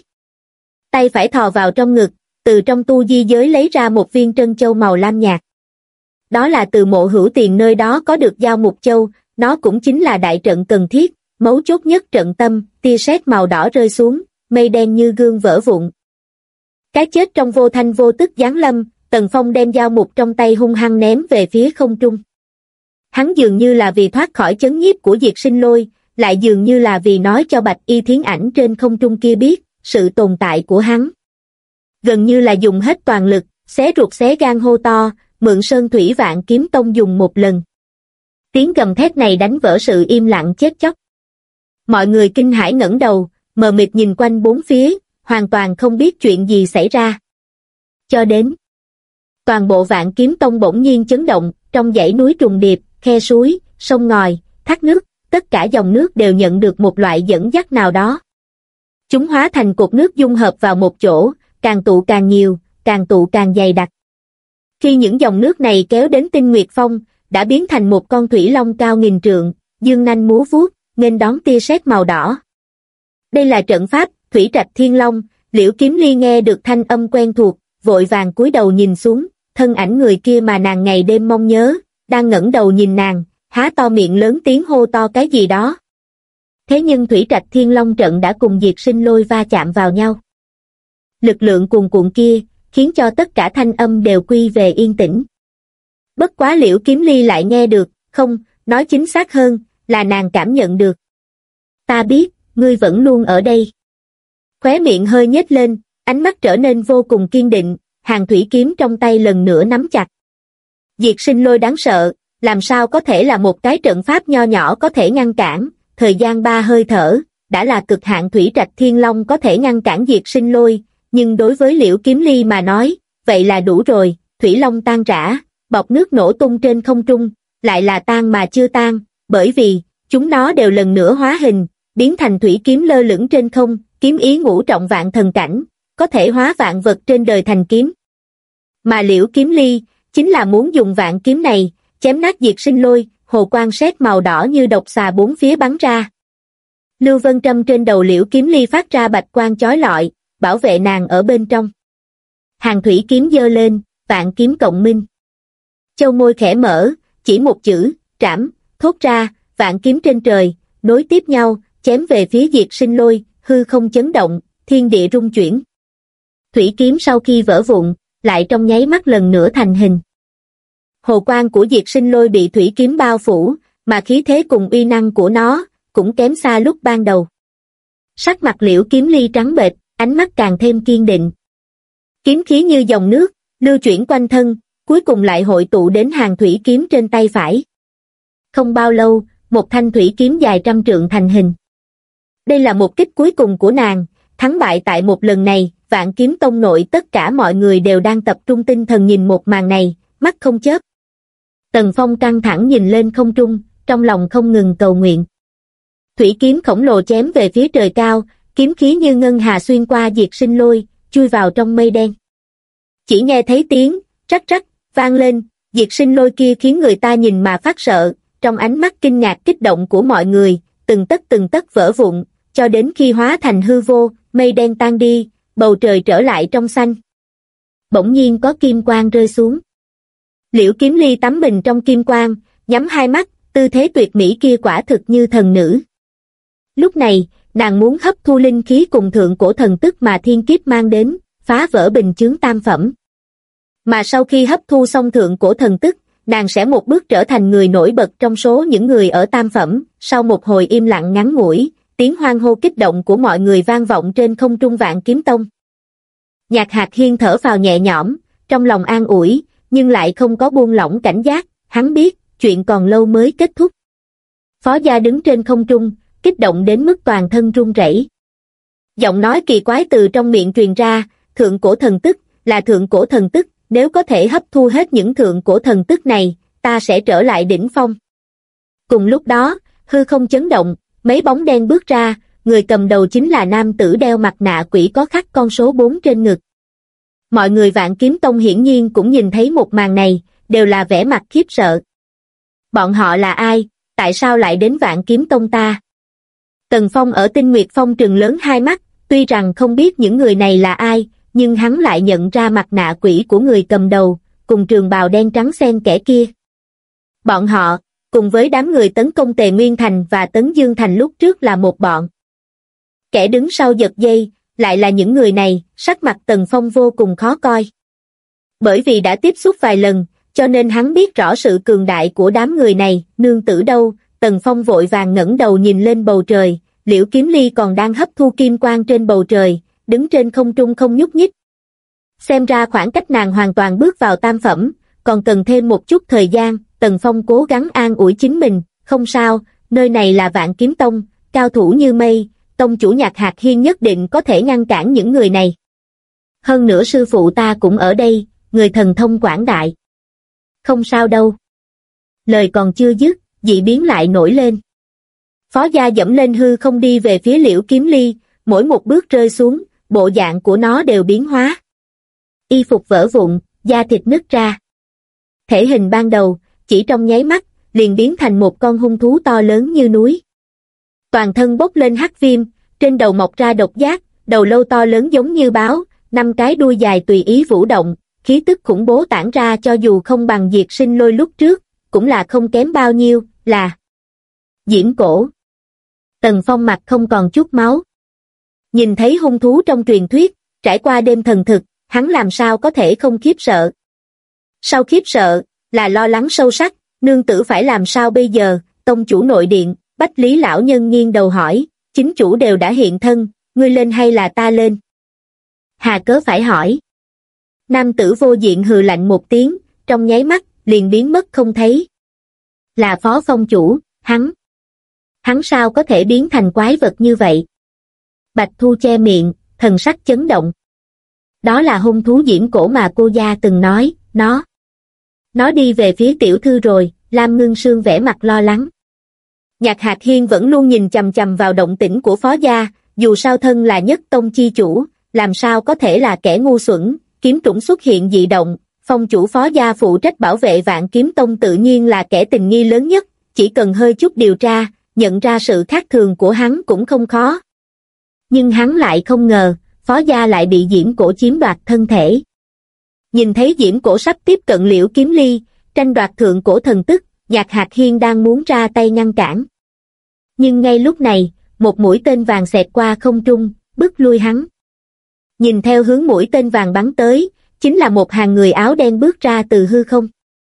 Tay phải thò vào trong ngực, từ trong tu di giới lấy ra một viên trân châu màu lam nhạt. Đó là từ Mộ Hữu Tiền nơi đó có được Giao Mục Châu, nó cũng chính là đại trận cần thiết, mấu chốt nhất trận tâm, tia sét màu đỏ rơi xuống, mây đen như gương vỡ vụn. Cái chết trong vô thanh vô tức giáng lâm, Tần Phong đem dao mục trong tay hung hăng ném về phía không trung. Hắn dường như là vì thoát khỏi chấn nhiếp của Diệt Sinh Lôi, lại dường như là vì nói cho Bạch Y Thiến Ảnh trên không trung kia biết, sự tồn tại của hắn. Gần như là dùng hết toàn lực, xé ruột xé gan hô to, mượn Sơn Thủy Vạn Kiếm Tông dùng một lần. Tiếng gầm thét này đánh vỡ sự im lặng chết chóc. Mọi người kinh hãi ngẩng đầu, mờ mịt nhìn quanh bốn phía, hoàn toàn không biết chuyện gì xảy ra. Cho đến toàn bộ Vạn Kiếm Tông bỗng nhiên chấn động, trong dãy núi trùng điệp, khe suối, sông ngòi, thác nước, tất cả dòng nước đều nhận được một loại dẫn dắt nào đó. Chúng hóa thành cột nước dung hợp vào một chỗ, càng tụ càng nhiều, càng tụ càng dày đặc. Khi những dòng nước này kéo đến Tinh Nguyệt Phong, đã biến thành một con thủy long cao nghìn trượng, dương nanh múa vuốt, nghênh đón tia sét màu đỏ. Đây là trận pháp Thủy Trạch Thiên Long. Liễu Kiếm Ly nghe được thanh âm quen thuộc, vội vàng cúi đầu nhìn xuống, thân ảnh người kia mà nàng ngày đêm mong nhớ, đang ngẩng đầu nhìn nàng, há to miệng lớn tiếng hô to cái gì đó. Thế nhưng Thủy Trạch Thiên Long trận đã cùng Diệt Sinh Lôi va chạm vào nhau. Lực lượng cuồn cuộn kia, khiến cho tất cả thanh âm đều quy về yên tĩnh. Bất quá Liễu Kiếm Ly lại nghe được, không, nói chính xác hơn, là nàng cảm nhận được. Ta biết, ngươi vẫn luôn ở đây. Khóe miệng hơi nhếch lên, ánh mắt trở nên vô cùng kiên định, hàng thủy kiếm trong tay lần nữa nắm chặt. Diệt Sinh Lôi đáng sợ, làm sao có thể là một cái trận pháp nho nhỏ có thể ngăn cản, thời gian 3 hơi thở, đã là cực hạn. Thủy Trạch Thiên Long có thể ngăn cản Diệt Sinh Lôi, nhưng đối với Liễu Kiếm Ly mà nói, vậy là đủ rồi. Thủy Long tan rã, bọt nước nổ tung trên không trung, lại là tan mà chưa tan, bởi vì, chúng nó đều lần nữa hóa hình, biến thành thủy kiếm lơ lửng trên không, kiếm ý ngũ trọng vạn thần cảnh, có thể hóa vạn vật trên đời thành kiếm. Mà Liễu Kiếm Ly, chính là muốn dùng vạn kiếm này, chém nát Diệt Sinh Lôi, hồ quang sét màu đỏ như độc xà bốn phía bắn ra. Lưu Vân Trâm trên đầu Liễu Kiếm Ly phát ra bạch quang chói lọi, bảo vệ nàng ở bên trong. Hàng thủy kiếm giơ lên, vạn kiếm cộng minh. Châu môi khẽ mở, chỉ một chữ, trảm, thốt ra, vạn kiếm trên trời, nối tiếp nhau, chém về phía Diệt Sinh Lôi, hư không chấn động, thiên địa rung chuyển. Thủy kiếm sau khi vỡ vụn, lại trong nháy mắt lần nữa thành hình. Hồ quang của Diệt Sinh Lôi bị thủy kiếm bao phủ, mà khí thế cùng uy năng của nó cũng kém xa lúc ban đầu. Sắc mặt Liễu Kiếm Ly trắng bệch, ánh mắt càng thêm kiên định. Kiếm khí như dòng nước, lưu chuyển quanh thân, cuối cùng lại hội tụ đến hàng thủy kiếm trên tay phải. Không bao lâu, một thanh thủy kiếm dài 100 trượng thành hình. Đây là một kích cuối cùng của nàng, thắng bại tại một lần này. Vạn Kiếm Tông nội tất cả mọi người đều đang tập trung tinh thần nhìn một màn này, mắt không chớp. Tần Phong căng thẳng nhìn lên không trung, trong lòng không ngừng cầu nguyện. Thủy kiếm khổng lồ chém về phía trời cao, kiếm khí như ngân hà xuyên qua Diệt Sinh Lôi, chui vào trong mây đen. Chỉ nghe thấy tiếng rắc rắc vang lên, Diệt Sinh Lôi kia khiến người ta nhìn mà phát sợ, trong ánh mắt kinh ngạc kích động của mọi người, từng tấc vỡ vụn, cho đến khi hóa thành hư vô, mây đen tan đi, bầu trời trở lại trong xanh. Bỗng nhiên có kim quang rơi xuống. Liễu Kiếm Ly tắm mình trong kim quang, nhắm hai mắt, tư thế tuyệt mỹ kia quả thực như thần nữ. Lúc này, nàng muốn hấp thu linh khí cùng thượng cổ thần tức mà thiên kiếp mang đến, phá vỡ bình chướng tam phẩm. Mà sau khi hấp thu xong thượng cổ thần tức, nàng sẽ một bước trở thành người nổi bật trong số những người ở tam phẩm. Sau một hồi im lặng ngắn ngủi, tiếng hoan hô kích động của mọi người vang vọng trên không trung Vạn Kiếm Tông. Nhạc Hạc Hiên thở phào nhẹ nhõm, trong lòng an ủi, nhưng lại không có buông lỏng cảnh giác, hắn biết, chuyện còn lâu mới kết thúc. Phó Gia đứng trên không trung, kích động đến mức toàn thân run rẩy. Giọng nói kỳ quái từ trong miệng truyền ra, thượng cổ thần tức, là thượng cổ thần tức, nếu có thể hấp thu hết những thượng cổ thần tức này, ta sẽ trở lại đỉnh phong. Cùng lúc đó, hư không chấn động, mấy bóng đen bước ra, người cầm đầu chính là nam tử đeo mặt nạ quỷ có khắc con số 4 trên ngực. Mọi người Vạn Kiếm Tông hiển nhiên cũng nhìn thấy một màn này, đều là vẻ mặt khiếp sợ. Bọn họ là ai, tại sao lại đến Vạn Kiếm Tông ta? Tần Phong ở Tinh Nguyệt Phong trừng lớn hai mắt, tuy rằng không biết những người này là ai, nhưng hắn lại nhận ra mặt nạ quỷ của người cầm đầu, cùng trường bào đen trắng xen kẽ kia. Bọn họ, cùng với đám người tấn công Tề Nguyên Thành và Tấn Dương Thành lúc trước là một bọn. Kẻ đứng sau giật dây, lại là những người này, sắc mặt Tần Phong vô cùng khó coi. Bởi vì đã tiếp xúc vài lần, cho nên hắn biết rõ sự cường đại của đám người này. Nương tử đâu? Tần Phong vội vàng ngẩng đầu nhìn lên bầu trời, Liễu Kiếm Ly còn đang hấp thu kim quang trên bầu trời, đứng trên không trung không nhúc nhích. Xem ra khoảng cách nàng hoàn toàn bước vào tam phẩm, còn cần thêm một chút thời gian. Tần Phong cố gắng an ủi chính mình, không sao, nơi này là Vạn Kiếm Tông, cao thủ như mây, tông chủ Nhạc Hạc Hiên nhất định có thể ngăn cản những người này. Hơn nữa sư phụ ta cũng ở đây, người thần thông quảng đại. Không sao đâu. Lời còn chưa dứt, dị biến lại nổi lên. Phó Gia dẫm lên hư không đi về phía Liễu Kiếm Ly, mỗi một bước rơi xuống, bộ dạng của nó đều biến hóa. Y phục vỡ vụn, da thịt nứt ra. Thể hình ban đầu, chỉ trong nháy mắt, liền biến thành một con hung thú to lớn như núi. Toàn thân bốc lên hắc viêm, trên đầu mọc ra độc giác, đầu lâu to lớn giống như báo, 5 cái đuôi dài tùy ý vũ động, khí tức khủng bố tản ra cho dù không bằng Diệt Sinh Lôi lúc trước, cũng là không kém bao nhiêu, là Diễm Cổ. Tần Phong mặt không còn chút máu. Nhìn thấy hung thú trong truyền thuyết, trải qua đêm thần thực, hắn làm sao có thể không khiếp sợ. Sau khiếp sợ, là lo lắng sâu sắc, nương tử phải làm sao bây giờ? Tông chủ nội điện, Bách Lý lão nhân nghiêng đầu hỏi, chính chủ đều đã hiện thân, ngươi lên hay là ta lên? Hà cớ phải hỏi. Nam tử vô diện hừ lạnh một tiếng, trong nháy mắt, liền biến mất không thấy. Là Phó Phong chủ, hắn sao có thể biến thành quái vật như vậy? Bạch Thu che miệng, thần sắc chấn động. Đó là hung thú Diễm Cổ mà cô gia từng nói, nó đi về phía tiểu thư rồi. Lam Ngưng Sương vẻ mặt lo lắng. Nhạc Hạc Hiên vẫn luôn nhìn chằm chằm vào động tĩnh của Phó Gia, dù sao thân là nhất tông chi chủ, làm sao có thể là kẻ ngu xuẩn. Kiếm trũng xuất hiện dị động, phong chủ Phó Gia phụ trách bảo vệ Vạn Kiếm Tông tự nhiên là kẻ tình nghi lớn nhất, chỉ cần hơi chút điều tra, nhận ra sự khác thường của hắn cũng không khó. Nhưng hắn lại không ngờ, Phó Gia lại bị Diễm Cổ chiếm đoạt thân thể. Nhìn thấy Diễm Cổ sắp tiếp cận Liễu Kiếm Ly, tranh đoạt thượng cổ thần tức, Nhạc Hạc Hiên đang muốn ra tay ngăn cản. Nhưng ngay lúc này, một mũi tên vàng xẹt qua không trung, bức lui hắn. Nhìn theo hướng mũi tên vàng bắn tới, chính là một hàng người áo đen bước ra từ hư không.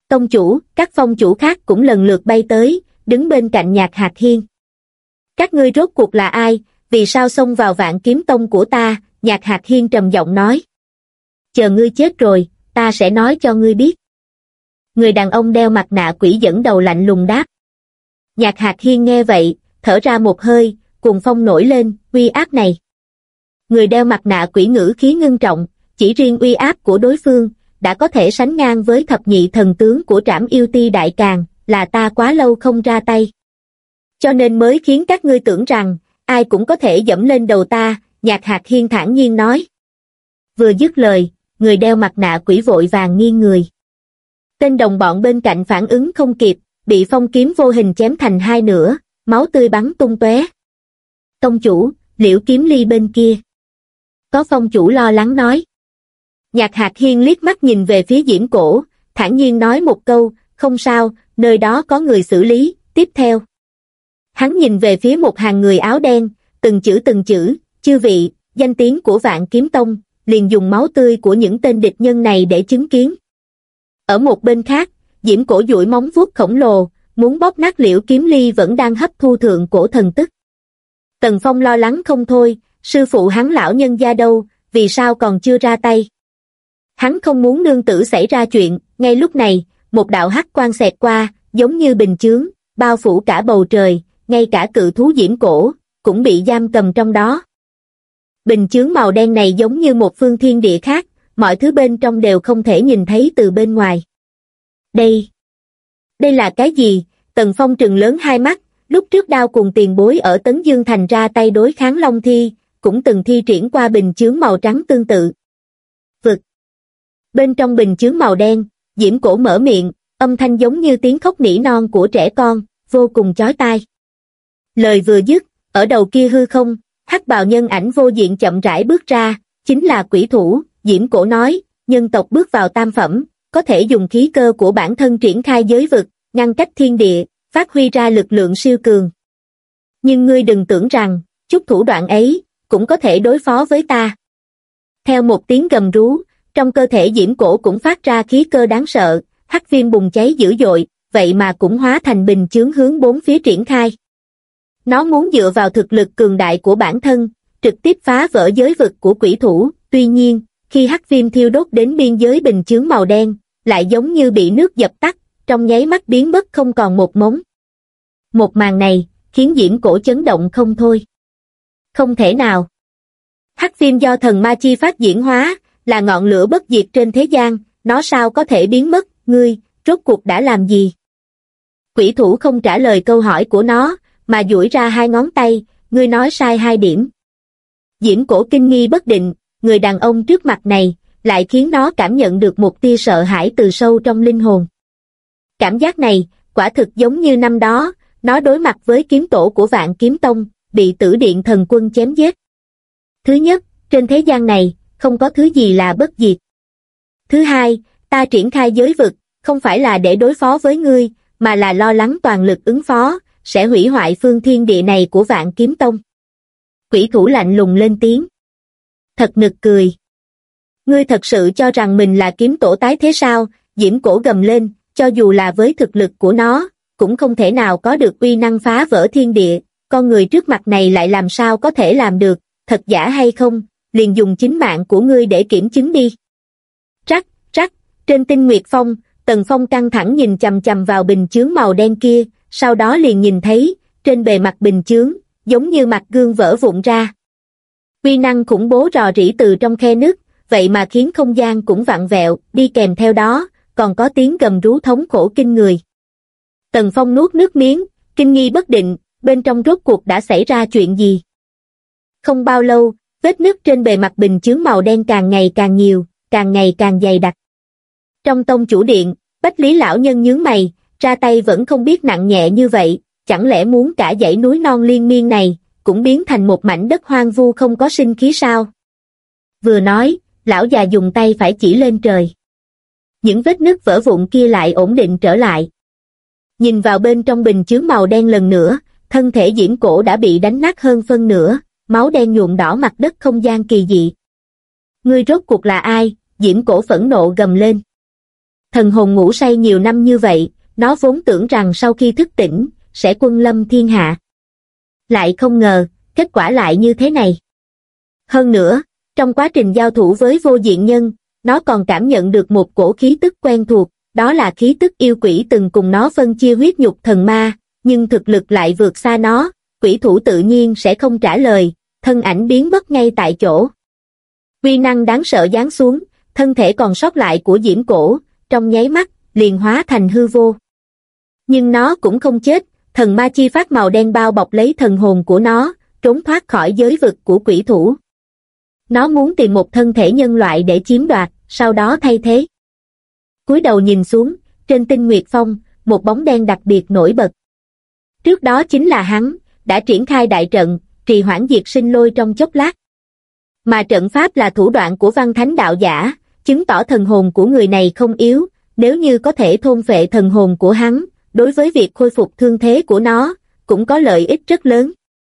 Tông chủ, các phong chủ khác cũng lần lượt bay tới, đứng bên cạnh Nhạc Hạc Hiên. Các ngươi rốt cuộc là ai, vì sao xông vào Vạn Kiếm Tông của ta? Nhạc Hạc Hiên trầm giọng nói. Chờ ngươi chết rồi, ta sẽ nói cho ngươi biết. Người đàn ông đeo mặt nạ quỷ dẫn đầu lạnh lùng đáp. Nhạc Hạc Hiên nghe vậy, thở ra một hơi, cuồng phong nổi lên, uy áp này. Người đeo mặt nạ quỷ ngữ khí ngưng trọng, chỉ riêng uy áp của đối phương, đã có thể sánh ngang với thập nhị thần tướng của Trảm Yêu Ti Đại Càn, là ta quá lâu không ra tay. Cho nên mới khiến các ngươi tưởng rằng, ai cũng có thể dẫm lên đầu ta, Nhạc Hạc Hiên thản nhiên nói. Vừa dứt lời, người đeo mặt nạ quỷ vội vàng nghiêng người. Tên đồng bọn bên cạnh phản ứng không kịp, bị phong kiếm vô hình chém thành hai nửa, máu tươi bắn tung tóe. Tông chủ, Liễu Kiếm Ly bên kia. Có phong chủ lo lắng nói. Nhạc Hạc Hiên liếc mắt nhìn về phía Diễm Cổ, thản nhiên nói một câu, không sao, nơi đó có người xử lý, tiếp theo. Hắn nhìn về phía một hàng người áo đen, từng chữ, chư vị, danh tiếng của Vạn Kiếm Tông, liền dùng máu tươi của những tên địch nhân này để chứng kiến. Ở một bên khác, Diễm Cổ duỗi móng vuốt khổng lồ, muốn bóp nát Liễu Kiếm Ly vẫn đang hấp thu thượng cổ thần tức. Tần Phong lo lắng không thôi, sư phụ hắn lão nhân gia đâu, vì sao còn chưa ra tay? Hắn không muốn nương tử xảy ra chuyện, ngay lúc này, một đạo hắc quang xẹt qua, giống như bình chướng, bao phủ cả bầu trời, ngay cả cự thú Diễm Cổ, cũng bị giam cầm trong đó. Bình chướng màu đen này giống như một phương thiên địa khác, mọi thứ bên trong đều không thể nhìn thấy từ bên ngoài. Đây là cái gì? Tần Phong trừng lớn hai mắt, lúc trước Đao cùng tiền bối ở Tấn Dương Thành ra tay đối kháng Long Thi, cũng từng thi triển qua bình chướng màu trắng tương tự. Vực. Bên trong bình chướng màu đen, Diễm Cổ mở miệng, âm thanh giống như tiếng khóc nỉ non của trẻ con, vô cùng chói tai. Lời vừa dứt, ở đầu kia hư không, hắc bào nhân ảnh vô diện chậm rãi bước ra, chính là quỷ thủ. Diễm Cổ nói, nhân tộc bước vào tam phẩm, có thể dùng khí cơ của bản thân triển khai giới vực, ngăn cách thiên địa, phát huy ra lực lượng siêu cường. Nhưng ngươi đừng tưởng rằng, chút thủ đoạn ấy, cũng có thể đối phó với ta. Theo một tiếng gầm rú, trong cơ thể Diễm Cổ cũng phát ra khí cơ đáng sợ, hắc viêm bùng cháy dữ dội, vậy mà cũng hóa thành bình chướng hướng bốn phía triển khai. Nó muốn dựa vào thực lực cường đại của bản thân, trực tiếp phá vỡ giới vực của quỷ thủ, tuy nhiên, khi hắc viêm thiêu đốt đến biên giới bình chướng màu đen, lại giống như bị nước dập tắt, trong nháy mắt biến mất không còn một mống. Một màn này, khiến Diễm Cổ chấn động không thôi. Không thể nào. Hắc viêm do thần ma chi phát diễn hóa, là ngọn lửa bất diệt trên thế gian, nó sao có thể biến mất, ngươi, rốt cuộc đã làm gì? Quỷ thủ không trả lời câu hỏi của nó, mà duỗi ra hai ngón tay, ngươi nói sai hai điểm. Diễm Cổ kinh nghi bất định, người đàn ông trước mặt này, lại khiến nó cảm nhận được một tia sợ hãi từ sâu trong linh hồn. Cảm giác này, quả thực giống như năm đó, nó đối mặt với kiếm tổ của Vạn Kiếm Tông, bị Tử Điện Thần Quân chém giết. Thứ nhất, trên thế gian này, không có thứ gì là bất diệt. Thứ hai, ta triển khai giới vực, không phải là để đối phó với ngươi, mà là lo lắng toàn lực ứng phó, sẽ hủy hoại phương thiên địa này của Vạn Kiếm Tông. Quỷ thủ lạnh lùng lên tiếng. Thật nực cười. Ngươi thật sự cho rằng mình là kiếm tổ tái thế sao? Diễm Cổ gầm lên, cho dù là với thực lực của nó, cũng không thể nào có được uy năng phá vỡ thiên địa, con người trước mặt này lại làm sao có thể làm được, thật giả hay không, liền dùng chính mạng của ngươi để kiểm chứng đi. Rắc, rắc, trên Tinh Nguyệt Phong, Tần Phong căng thẳng nhìn chằm chằm vào bình chướng màu đen kia, sau đó liền nhìn thấy, trên bề mặt bình chướng, giống như mặt gương vỡ vụn ra. Uy năng khủng bố rò rỉ từ trong khe nứt, vậy mà khiến không gian cũng vặn vẹo, đi kèm theo đó, còn có tiếng gầm rú thống khổ kinh người. Tần Phong nuốt nước miếng, kinh nghi bất định, bên trong rốt cuộc đã xảy ra chuyện gì? Không bao lâu, vết nứt trên bề mặt bình chướng màu đen càng ngày càng nhiều, càng ngày càng dày đặc. Trong tông chủ điện, Bách Lý lão nhân nhướng mày, ra tay vẫn không biết nặng nhẹ như vậy, chẳng lẽ muốn cả dãy núi non liên miên này, cũng biến thành một mảnh đất hoang vu không có sinh khí sao? Vừa nói, lão già dùng tay phải chỉ lên trời. Những vết nứt vỡ vụn kia lại ổn định trở lại. Nhìn vào bên trong bình chướng màu đen lần nữa, thân thể Diễm Cổ đã bị đánh nát hơn phân nửa, máu đen nhuộm đỏ mặt đất không gian kỳ dị. Ngươi rốt cuộc là ai? Diễm Cổ phẫn nộ gầm lên. Thần hồn ngủ say nhiều năm như vậy, nó vốn tưởng rằng sau khi thức tỉnh, sẽ quân lâm thiên hạ. Lại không ngờ, kết quả lại như thế này. Hơn nữa, trong quá trình giao thủ với vô diện nhân, nó còn cảm nhận được một cổ khí tức quen thuộc, đó là khí tức yêu quỷ từng cùng nó phân chia huyết nhục thần ma, nhưng thực lực lại vượt xa nó, quỷ thủ tự nhiên sẽ không trả lời, thân ảnh biến mất ngay tại chỗ. Uy năng đáng sợ giáng xuống, thân thể còn sót lại của Diễm Cổ, trong nháy mắt, liền hóa thành hư vô. Nhưng nó cũng không chết, thần ma chi phát màu đen bao bọc lấy thần hồn của nó, trốn thoát khỏi giới vực của quỷ thủ. Nó muốn tìm một thân thể nhân loại để chiếm đoạt, sau đó thay thế. Cúi đầu nhìn xuống, trên Tinh Nguyệt Phong, một bóng đen đặc biệt nổi bật. Trước đó chính là hắn, đã triển khai đại trận, trì hoãn diệt sinh lôi trong chốc lát. Mà trận pháp là thủ đoạn của văn thánh đạo giả, chứng tỏ thần hồn của người này không yếu, nếu như có thể thôn phệ thần hồn của hắn, đối với việc khôi phục thương thế của nó, cũng có lợi ích rất lớn.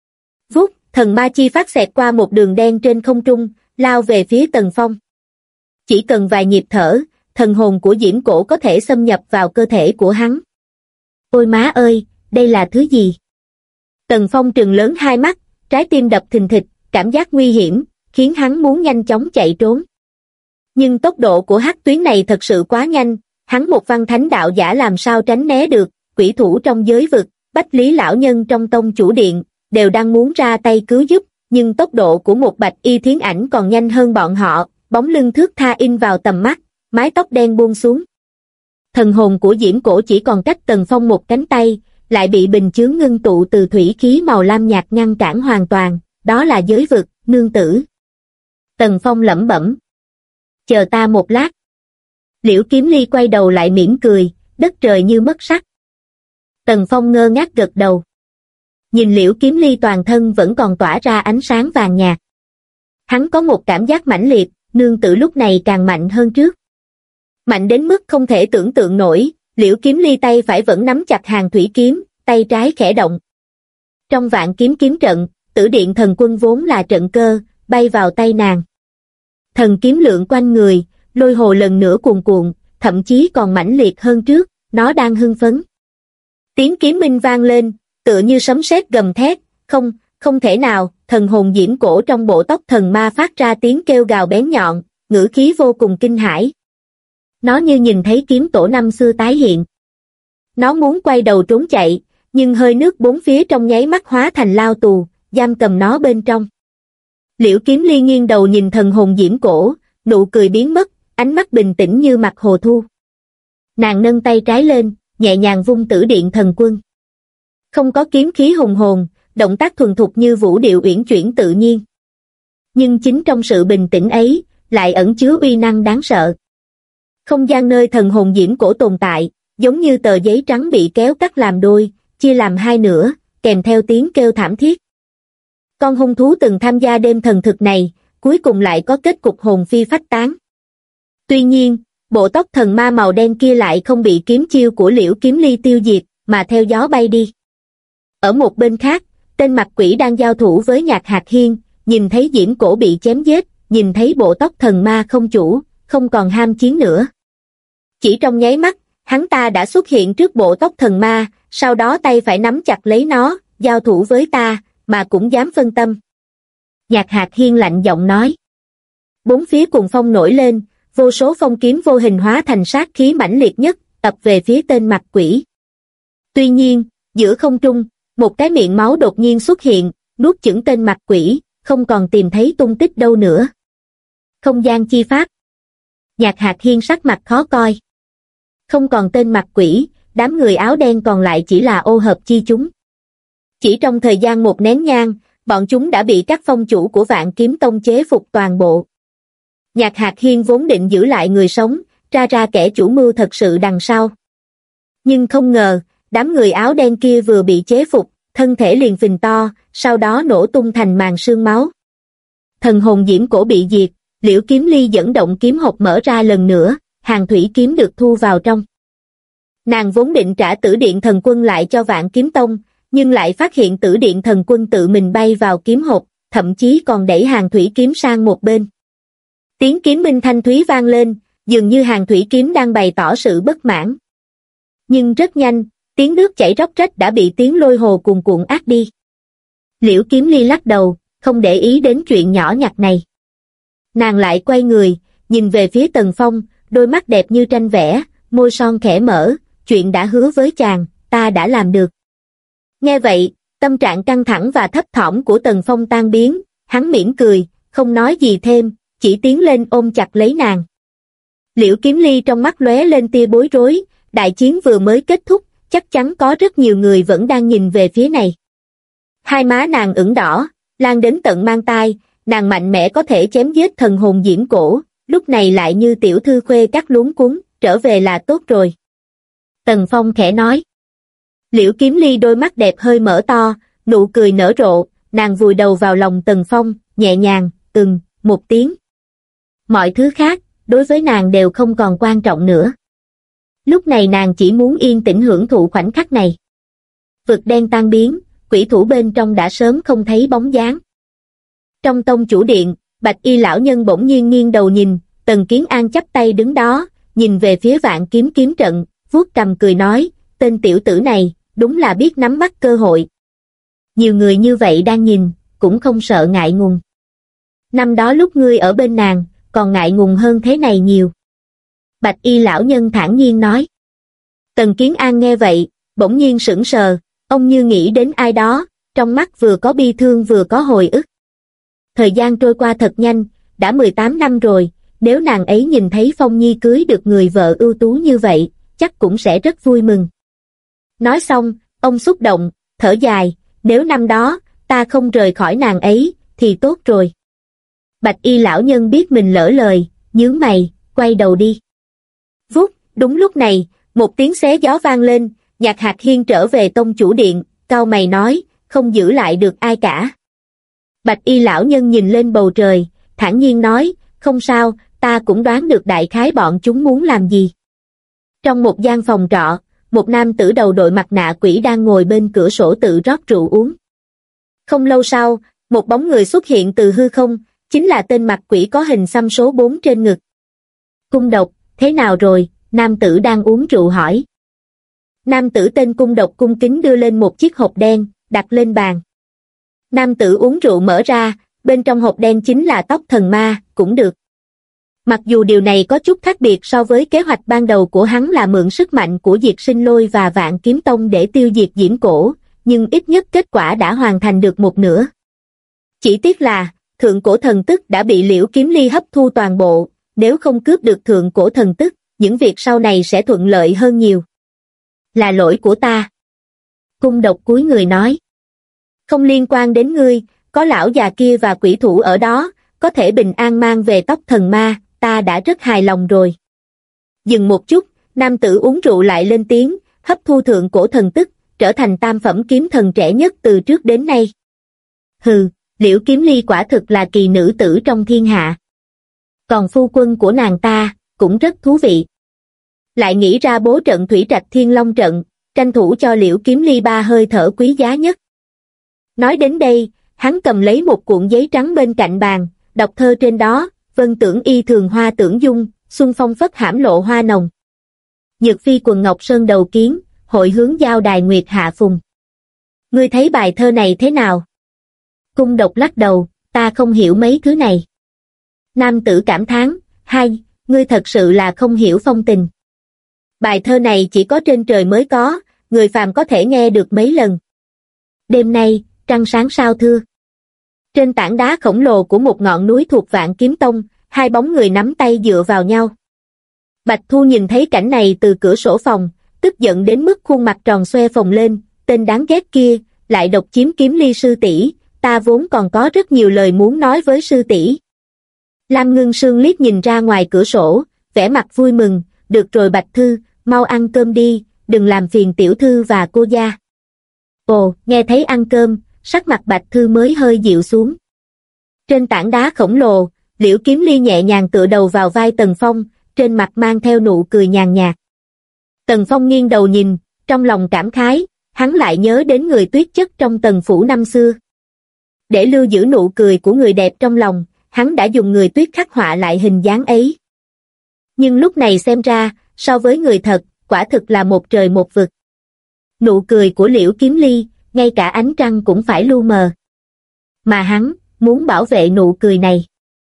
Vút, thần ma chi phát xẹt qua một đường đen trên không trung, lao về phía Tần Phong. Chỉ cần vài nhịp thở, thần hồn của Diễm Cổ có thể xâm nhập vào cơ thể của hắn. Ôi má ơi, đây là thứ gì? Tần Phong trừng lớn hai mắt, trái tim đập thình thịch, cảm giác nguy hiểm, khiến hắn muốn nhanh chóng chạy trốn. Nhưng tốc độ của hắc tuyến này thật sự quá nhanh, hắn một văn thánh đạo giả làm sao tránh né được, quỷ thủ trong giới vực, Bách Lý lão nhân trong tông chủ điện, đều đang muốn ra tay cứu giúp, nhưng tốc độ của một bạch y thiến ảnh còn nhanh hơn bọn họ, bóng lưng thước tha in vào tầm mắt, mái tóc đen buông xuống. Thần hồn của Diễm Cổ chỉ còn cách Tần Phong một cánh tay, lại bị bình chướng ngưng tụ từ thủy khí màu lam nhạt ngăn cản hoàn toàn, đó là giới vực, nương tử. Tần Phong lẩm bẩm. Chờ ta một lát. Liễu Kiếm Ly quay đầu lại mỉm cười, đất trời như mất sắc. Tần Phong ngơ ngác gật đầu. Nhìn Liễu Kiếm Ly toàn thân vẫn còn tỏa ra ánh sáng vàng nhạt. Hắn có một cảm giác mãnh liệt, nương tử lúc này càng mạnh hơn trước. Mạnh đến mức không thể tưởng tượng nổi, Liễu Kiếm Ly tay phải vẫn nắm chặt hàng thủy kiếm, tay trái khẽ động. Trong vạn kiếm kiếm trận, Tử Điện Thần Quân vốn là trận cơ, bay vào tay nàng. Thần kiếm lượn quanh người, lôi hồ lần nữa cuồn cuộn, thậm chí còn mãnh liệt hơn trước, nó đang hưng phấn. Tiếng kiếm minh vang lên, tựa như sấm sét gầm thét, không thể nào, thần hồn Diễm Cổ trong bộ tóc thần ma phát ra tiếng kêu gào bén nhọn, ngữ khí vô cùng kinh hãi. Nó như nhìn thấy kiếm tổ năm xưa tái hiện. Nó muốn quay đầu trốn chạy, nhưng hơi nước bốn phía trong nháy mắt hóa thành lao tù, giam cầm nó bên trong. Liễu Kiếm Ly nghiêng đầu nhìn thần hồn Diễm Cổ, nụ cười biến mất, ánh mắt bình tĩnh như mặt hồ thu. Nàng nâng tay trái lên, nhẹ nhàng vung Tử Điện Thần Quân. Không có kiếm khí hùng hồn, động tác thuần thục như vũ điệu uyển chuyển tự nhiên. Nhưng chính trong sự bình tĩnh ấy, lại ẩn chứa uy năng đáng sợ. Không gian nơi thần hồn Diễm Cổ tồn tại, giống như tờ giấy trắng bị kéo cắt làm đôi, chia làm hai nửa, kèm theo tiếng kêu thảm thiết. Con hung thú từng tham gia đêm thần thực này, cuối cùng lại có kết cục hồn phi phách tán. Tuy nhiên, bộ tóc thần ma màu đen kia lại không bị kiếm chiêu của Liễu Kiếm Ly tiêu diệt, mà theo gió bay đi. Ở một bên khác, tên mặt quỷ đang giao thủ với Nhạc Hạc Hiên, nhìn thấy Diễm Cổ bị chém giết, nhìn thấy bộ tóc thần ma không chủ, không còn ham chiến nữa. Chỉ trong nháy mắt, hắn ta đã xuất hiện trước bộ tóc thần ma, sau đó tay phải nắm chặt lấy nó, giao thủ với ta, mà cũng dám phân tâm. Nhạc Hạc Hiên lạnh giọng nói. Bốn phía cùng phong nổi lên, vô số phong kiếm vô hình hóa thành sát khí mãnh liệt nhất, ập về phía tên mặt quỷ. Tuy nhiên, giữa không trung, một cái miệng máu đột nhiên xuất hiện, nuốt chửng tên mặt quỷ, không còn tìm thấy tung tích đâu nữa. Không gian chi pháp. Nhạc Hạc Hiên sắc mặt khó coi. Không còn tên mặt quỷ, đám người áo đen còn lại chỉ là ô hợp chi chúng. Chỉ trong thời gian một nén nhang, bọn chúng đã bị các phong chủ của Vạn Kiếm Tông chế phục toàn bộ. Nhạc Hạc Hiên vốn định giữ lại người sống, tra ra kẻ chủ mưu thật sự đằng sau. Nhưng không ngờ, đám người áo đen kia vừa bị chế phục, thân thể liền phình to, sau đó nổ tung thành màn sương máu. Thần hồn Diễm Cổ bị diệt, Liễu Kiếm Ly dẫn động kiếm hộp mở ra lần nữa, hàng thủy kiếm được thu vào trong. Nàng vốn định trả Tử Điện Thần Quân lại cho Vạn Kiếm Tông, nhưng lại phát hiện Tử Điện Thần Quân tự mình bay vào kiếm hộp, thậm chí còn đẩy hàng thủy kiếm sang một bên. Tiếng kiếm minh thanh thúy vang lên, dường như Hàn Thủy Kiếm đang bày tỏ sự bất mãn. Nhưng rất nhanh, tiếng nước chảy róc rách đã bị tiếng lôi hồ cuồn cuộn át đi. Liễu Kiếm Ly lắc đầu, không để ý đến chuyện nhỏ nhặt này. Nàng lại quay người, nhìn về phía Tần Phong, đôi mắt đẹp như tranh vẽ, môi son khẽ mở, chuyện đã hứa với chàng, ta đã làm được. Nghe vậy, tâm trạng căng thẳng và thấp thỏm của Tần Phong tan biến, hắn mỉm cười, không nói gì thêm, chỉ tiến lên ôm chặt lấy nàng. Liễu Kiếm Ly trong mắt lóe lên tia bối rối, đại chiến vừa mới kết thúc, chắc chắn có rất nhiều người vẫn đang nhìn về phía này. Hai má nàng ửng đỏ, lan đến tận mang tai, nàng mạnh mẽ có thể chém giết thần hồn Diễm Cổ, lúc này lại như tiểu thư khuê các luống cuống, trở về là tốt rồi. Tần Phong khẽ nói. Liễu Kiếm Ly đôi mắt đẹp hơi mở to, nụ cười nở rộ, nàng vùi đầu vào lòng Tần Phong, nhẹ nhàng, một tiếng. Mọi thứ khác, đối với nàng đều không còn quan trọng nữa. Lúc này nàng chỉ muốn yên tĩnh hưởng thụ khoảnh khắc này. Vực đen tan biến, quỷ thủ bên trong đã sớm không thấy bóng dáng. Trong tông chủ điện, Bạch Y lão nhân bỗng nhiên nghiêng đầu nhìn, Tần Kiến An chắp tay đứng đó, nhìn về phía Vạn Kiếm kiếm trận, vuốt cầm cười nói, tên tiểu tử này, đúng là biết nắm bắt cơ hội. Nhiều người như vậy đang nhìn, cũng không sợ ngại ngùng. Năm đó lúc ngươi ở bên nàng, còn ngại ngùng hơn thế này nhiều. Bạch Y lão nhân thản nhiên nói. Tần Kiến An nghe vậy, bỗng nhiên sững sờ, ông như nghĩ đến ai đó, trong mắt vừa có bi thương vừa có hồi ức. Thời gian trôi qua thật nhanh, đã 18 năm rồi, nếu nàng ấy nhìn thấy Phong Nhi cưới được người vợ ưu tú như vậy, chắc cũng sẽ rất vui mừng. Nói xong, ông xúc động, thở dài, nếu năm đó, ta không rời khỏi nàng ấy, thì tốt rồi. Bạch Y lão nhân biết mình lỡ lời, nhướng mày, quay đầu đi. Vút, đúng lúc này, một tiếng xé gió vang lên, Nhạc Hạc Hiên trở về tông chủ điện, cau mày nói, không giữ lại được ai cả. Bạch Y lão nhân nhìn lên bầu trời, thản nhiên nói, không sao, ta cũng đoán được đại khái bọn chúng muốn làm gì. Trong một gian phòng trọ, một nam tử đầu đội mặt nạ quỷ đang ngồi bên cửa sổ tự rót rượu uống. Không lâu sau, một bóng người xuất hiện từ hư không, chính là tên mặt quỷ có hình xăm số 4 trên ngực. Cung Độc, thế nào rồi? Nam tử đang uống rượu hỏi. Nam tử tên Cung Độc cung kính đưa lên một chiếc hộp đen, đặt lên bàn. Nam tử uống rượu mở ra, bên trong hộp đen chính là tóc thần ma, cũng được. Mặc dù điều này có chút khác biệt so với kế hoạch ban đầu của hắn là mượn sức mạnh của Diệt Sinh Lôi và Vạn Kiếm Tông để tiêu diệt Diễm Cổ, nhưng ít nhất kết quả đã hoàn thành được một nửa. Chỉ tiếc là, thượng cổ thần tức đã bị Liễu Kiếm Ly hấp thu toàn bộ, nếu không cướp được thượng cổ thần tức, những việc sau này sẽ thuận lợi hơn nhiều. Là lỗi của ta. Cung Độc cúi người nói. Không liên quan đến ngươi, có lão già kia và quỷ thủ ở đó, có thể bình an mang về tóc thần ma, ta đã rất hài lòng rồi. Dừng một chút, nam tử uống rượu lại lên tiếng, hấp thu thượng cổ thần tức, trở thành tam phẩm kiếm thần trẻ nhất từ trước đến nay. Hừ, Liễu Kiếm Ly quả thực là kỳ nữ tử trong thiên hạ. Còn phu quân của nàng ta, cũng rất thú vị. Lại nghĩ ra bố trận Thủy Trạch Thiên Long trận, tranh thủ cho Liễu Kiếm Ly 3 hơi thở quý giá nhất. Nói đến đây, hắn cầm lấy một cuộn giấy trắng bên cạnh bàn, đọc thơ trên đó, vân tưởng y thường hoa tưởng dung, xuân phong phất hãm lộ hoa nồng. Nhược phi quần ngọc sơn đầu kiến, hội hướng giao đài nguyệt hạ phùng. Ngươi thấy bài thơ này thế nào? Cung Độc lắc đầu, ta không hiểu mấy thứ này. Nam tử cảm thán, hai, ngươi thật sự là không hiểu phong tình. Bài thơ này chỉ có trên trời mới có, người phàm có thể nghe được mấy lần. Đêm nay, trăng sáng sao thưa. Trên tảng đá khổng lồ của một ngọn núi thuộc Vạn Kiếm Tông, hai bóng người nắm tay dựa vào nhau. Bạch Thu nhìn thấy cảnh này từ cửa sổ phòng, tức giận đến mức khuôn mặt tròn xoe phồng lên, tên đáng ghét kia, lại độc chiếm Kiếm Ly sư tỷ, ta vốn còn có rất nhiều lời muốn nói với sư tỷ. Lam Ngưng Sương liếc nhìn ra ngoài cửa sổ, vẻ mặt vui mừng, được rồi Bạch Thư, mau ăn cơm đi, đừng làm phiền tiểu thư và cô gia. Ồ, nghe thấy ăn cơm, sắc mặt Bạch Thư mới hơi dịu xuống. Trên tảng đá khổng lồ, Liễu Kiếm Ly nhẹ nhàng tựa đầu vào vai Tần Phong, trên mặt mang theo nụ cười nhàn nhạt. Tần Phong nghiêng đầu nhìn, trong lòng cảm khái, hắn lại nhớ đến người tuyết chất trong Tần phủ năm xưa. Để lưu giữ nụ cười của người đẹp trong lòng, hắn đã dùng người tuyết khắc họa lại hình dáng ấy. Nhưng lúc này xem ra, so với người thật, quả thực là một trời một vực. Nụ cười của Liễu Kiếm Ly, ngay cả ánh trăng cũng phải lu mờ. Mà hắn, muốn bảo vệ nụ cười này.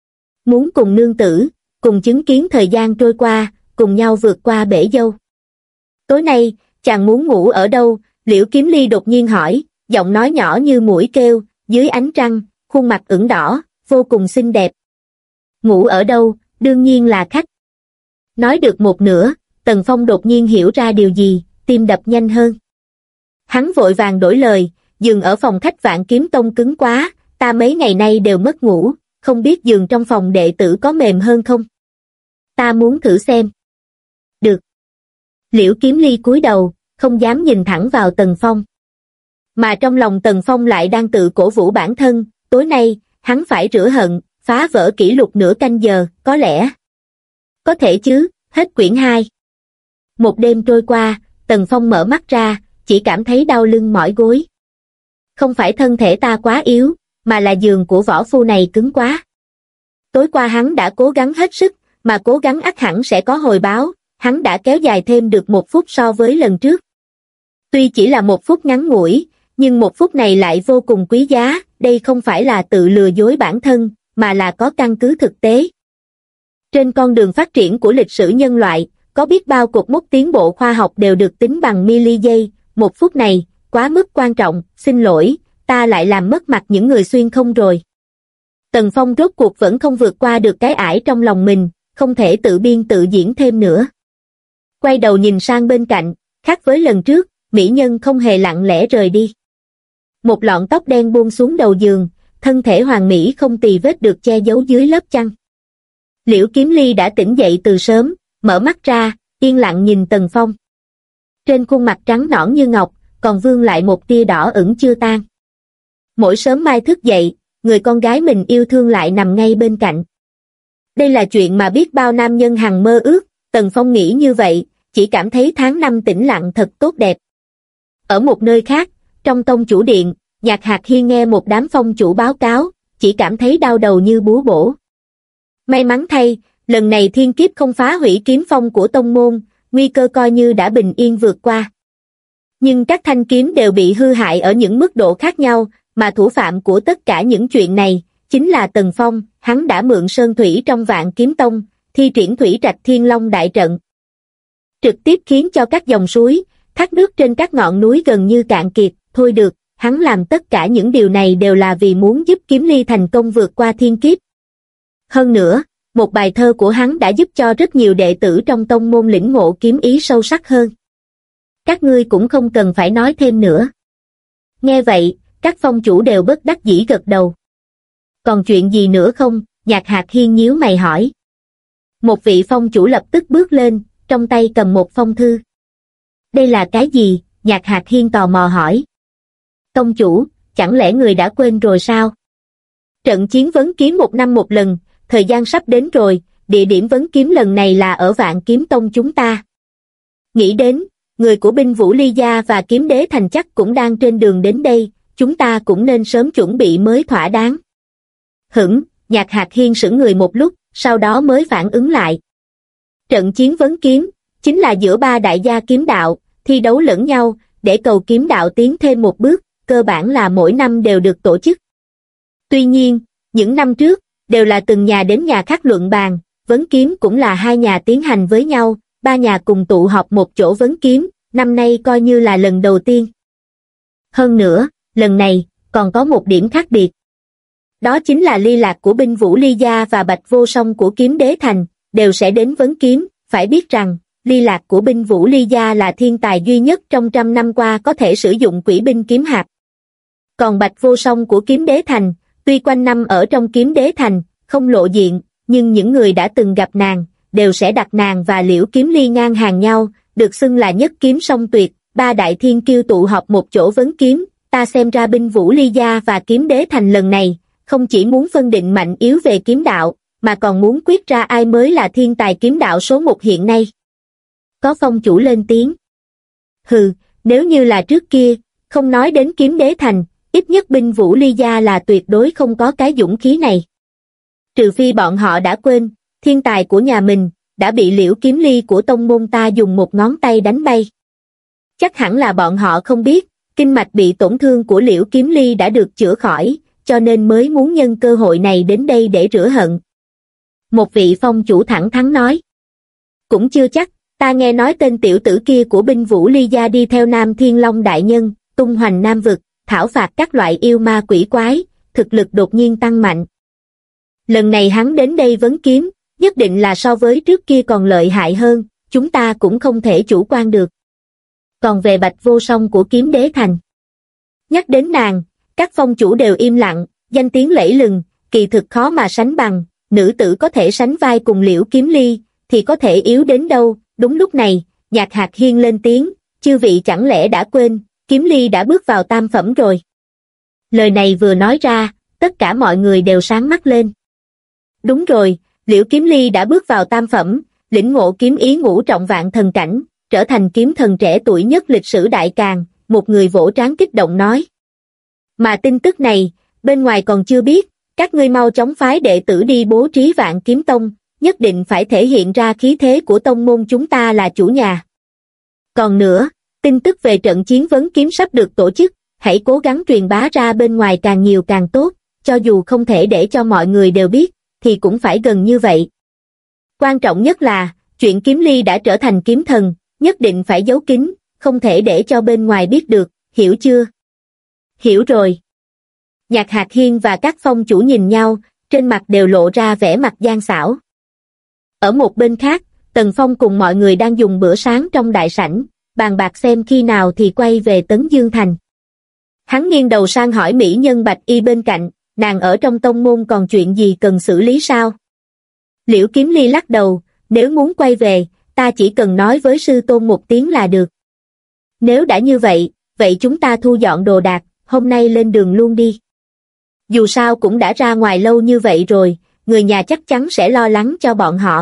Muốn cùng nương tử, cùng chứng kiến thời gian trôi qua, cùng nhau vượt qua bể dâu. Tối nay, chàng muốn ngủ ở đâu? Liễu Kiếm Ly đột nhiên hỏi, giọng nói nhỏ như muỗi kêu, dưới ánh trăng, khuôn mặt ửng đỏ, vô cùng xinh đẹp. Ngủ ở đâu? Đương nhiên là khách. Nói được một nửa, Tần Phong đột nhiên hiểu ra điều gì, tim đập nhanh hơn. Hắn vội vàng đổi lời, giường ở phòng khách Vạn Kiếm Tông cứng quá, ta mấy ngày nay đều mất ngủ, không biết giường trong phòng đệ tử có mềm hơn không? Ta muốn thử xem. Được. Liễu Kiếm Ly cúi đầu, không dám nhìn thẳng vào Tần Phong. Mà trong lòng Tần Phong lại đang tự cổ vũ bản thân, tối nay, hắn phải rửa hận, phá vỡ kỷ lục nửa canh giờ, có lẽ. Có thể chứ, hết quyển 2. Một đêm trôi qua, Tần Phong mở mắt ra, chỉ cảm thấy đau lưng mỏi gối. Không phải thân thể ta quá yếu, mà là giường của võ phu này cứng quá. Tối qua hắn đã cố gắng hết sức, mà cố gắng ắt hẳn sẽ có hồi báo, hắn đã kéo dài thêm được 1 phút so với lần trước. Tuy chỉ là 1 phút ngắn ngủi, nhưng 1 phút này lại vô cùng quý giá, đây không phải là tự lừa dối bản thân, mà là có căn cứ thực tế. Trên con đường phát triển của lịch sử nhân loại, có biết bao cột mốc tiến bộ khoa học đều được tính bằng mili giây, 1 phút này, quá mức quan trọng, xin lỗi, ta lại làm mất mặt những người xuyên không rồi. Tần Phong rốt cuộc vẫn không vượt qua được cái ải trong lòng mình, không thể tự biên tự diễn thêm nữa. Quay đầu nhìn sang bên cạnh, khác với lần trước, mỹ nhân không hề lặng lẽ rời đi. Một lọn tóc đen buông xuống đầu giường, thân thể hoàn mỹ không tì vết được che giấu dưới lớp chăn. Liễu Kiếm Ly đã tỉnh dậy từ sớm, mở mắt ra, yên lặng nhìn Tần Phong. Trên khuôn mặt trắng nõn như ngọc, còn vương lại một tia đỏ ửng chưa tan. Mỗi sớm mai thức dậy, người con gái mình yêu thương lại nằm ngay bên cạnh. Đây là chuyện mà biết bao nam nhân hằng mơ ước, Tần Phong nghĩ như vậy, chỉ cảm thấy tháng năm tĩnh lặng thật tốt đẹp. Ở một nơi khác, trong tông chủ điện, Nhạc Hạc Hiên nghe một đám phong chủ báo cáo, chỉ cảm thấy đau đầu như búa bổ. May mắn thay, lần này thiên kiếp không phá hủy kiếm phong của tông môn, nguy cơ coi như đã bình yên vượt qua. Nhưng các thanh kiếm đều bị hư hại ở những mức độ khác nhau, mà thủ phạm của tất cả những chuyện này, chính là Tần Phong, hắn đã mượn sơn thủy trong Vạn Kiếm Tông, thi triển thủy trạch Thiên Long đại trận. Trực tiếp khiến cho các dòng suối, thác nước trên các ngọn núi gần như cạn kiệt, thôi được, hắn làm tất cả những điều này đều là vì muốn giúp Kiếm Ly thành công vượt qua thiên kiếp. Hơn nữa, một bài thơ của hắn đã giúp cho rất nhiều đệ tử trong tông môn lĩnh ngộ kiếm ý sâu sắc hơn. Các ngươi cũng không cần phải nói thêm nữa. Nghe vậy, các phong chủ đều bất đắc dĩ gật đầu. Còn chuyện gì nữa không? Nhạc Hạc Hiên nhíu mày hỏi. Một vị phong chủ lập tức bước lên, trong tay cầm một phong thư. Đây là cái gì? Nhạc Hạc Hiên tò mò hỏi. Tông chủ, chẳng lẽ người đã quên rồi sao? Trận chiến vấn kiếm 1 năm một lần, thời gian sắp đến rồi, địa điểm vấn kiếm lần này là ở Vạn Kiếm Tông chúng ta. Nghĩ đến, người của binh Vũ Ly Gia và Kiếm Đế Thành chắc cũng đang trên đường đến đây, chúng ta cũng nên sớm chuẩn bị mới thỏa đáng. Nhạc Hạc Hiên sững người một lúc, sau đó mới phản ứng lại. Trận chiến vấn kiếm, chính là giữa 3 đại gia kiếm đạo, thi đấu lẫn nhau, để cầu kiếm đạo tiến thêm một bước, cơ bản là mỗi năm đều được tổ chức. Tuy nhiên, những năm trước, đều là từng nhà đến nhà khác luận bàn, vấn kiếm cũng là 2 nhà tiến hành với nhau, 3 nhà cùng tụ họp một chỗ vấn kiếm, năm nay coi như là lần đầu tiên. Hơn nữa, lần này, còn có một điểm khác biệt. Đó chính là Ly Lạc của binh Vũ Ly Gia và Bạch Vô Song của Kiếm Đế Thành, đều sẽ đến vấn kiếm, phải biết rằng, Ly Lạc của binh Vũ Ly Gia là thiên tài duy nhất trong 100 năm qua có thể sử dụng quỷ binh kiếm hạp. Còn Bạch Vô Song của Kiếm Đế Thành, tuy quanh năm ở trong Kiếm Đế Thành, không lộ diện, nhưng những người đã từng gặp nàng, đều sẽ đặt nàng và Liễu Kiếm Ly ngang hàng nhau, được xưng là nhất kiếm song tuyệt, 3 đại thiên kiêu tụ họp một chỗ vấn kiếm, ta xem ra binh Vũ Ly Gia và Kiếm Đế Thành lần này, không chỉ muốn phân định mạnh yếu về kiếm đạo, mà còn muốn quyết ra ai mới là thiên tài kiếm đạo số 1 hiện nay. Có phong chủ lên tiếng. Nếu như là trước kia, không nói đến Kiếm Đế Thành, ít nhất binh Vũ Ly Gia là tuyệt đối không có cái dũng khí này. Trừ phi bọn họ đã quên, thiên tài của nhà mình, đã bị Liễu Kiếm Ly của tông môn ta dùng một ngón tay đánh bay. Chắc hẳn là bọn họ không biết, kinh mạch bị tổn thương của Liễu Kiếm Ly đã được chữa khỏi, cho nên mới muốn nhân cơ hội này đến đây để rửa hận. Một vị phong chủ thẳng thắn nói. Cũng chưa chắc, ta nghe nói tên tiểu tử kia của binh vũ ly gia đi theo Nam Thiên Long đại nhân, tung hoành Nam vực, thảo phạt các loại yêu ma quỷ quái, thực lực đột nhiên tăng mạnh. Lần này hắn đến đây vấn kiếm, nhất định là so với trước kia còn lợi hại hơn, chúng ta cũng không thể chủ quan được. Còn về Bạch Vô Song của Kiếm Đế Thành. Nhắc đến nàng, các phong chủ đều im lặng, danh tiếng lẫy lừng, kỳ thực khó mà sánh bằng, nữ tử có thể sánh vai cùng Liễu Kiếm Ly, thì có thể yếu đến đâu. Đúng lúc này, Nhạc Hạc Hiên lên tiếng, chư vị chẳng lẽ đã quên, Kiếm Ly đã bước vào tam phẩm rồi. Lời này vừa nói ra, tất cả mọi người đều sáng mắt lên. Đúng rồi, Liễu Kiếm Ly đã bước vào tam phẩm, lĩnh ngộ kiếm ý ngũ trọng vạn thần cảnh, trở thành kiếm thần trẻ tuổi nhất lịch sử Đại Càn, một người vỗ trán kích động nói. Mà tin tức này, bên ngoài còn chưa biết, các ngươi mau chóng phái đệ tử đi bố trí Vạn Kiếm Tông, nhất định phải thể hiện ra khí thế của tông môn chúng ta là chủ nhà. Còn nữa, tin tức về trận chiến vấn kiếm sắp được tổ chức, hãy cố gắng truyền bá ra bên ngoài càng nhiều càng tốt, cho dù không thể để cho mọi người đều biết, thì cũng phải gần như vậy. Quan trọng nhất là, chuyện Kiếm Ly đã trở thành kiếm thần, nhất định phải giấu kín, không thể để cho bên ngoài biết được, hiểu chưa? Hiểu rồi. Nhạc Hạc Hiên và các phong chủ nhìn nhau, trên mặt đều lộ ra vẻ mặt gian xảo. Ở một bên khác, Tần Phong cùng mọi người đang dùng bữa sáng trong đại sảnh, bàn bạc xem khi nào thì quay về Tấn Dương Thành. Hắn nghiêng đầu sang hỏi mỹ nhân Bạch Y bên cạnh, nàng ở trong tông môn còn chuyện gì cần xử lý sao? Liễu Kiếm Ly lắc đầu, nếu muốn quay về, ta chỉ cần nói với sư tôn một tiếng là được. Nếu đã như vậy, vậy chúng ta thu dọn đồ đạc, hôm nay lên đường luôn đi. Dù sao cũng đã ra ngoài lâu như vậy rồi, người nhà chắc chắn sẽ lo lắng cho bọn họ.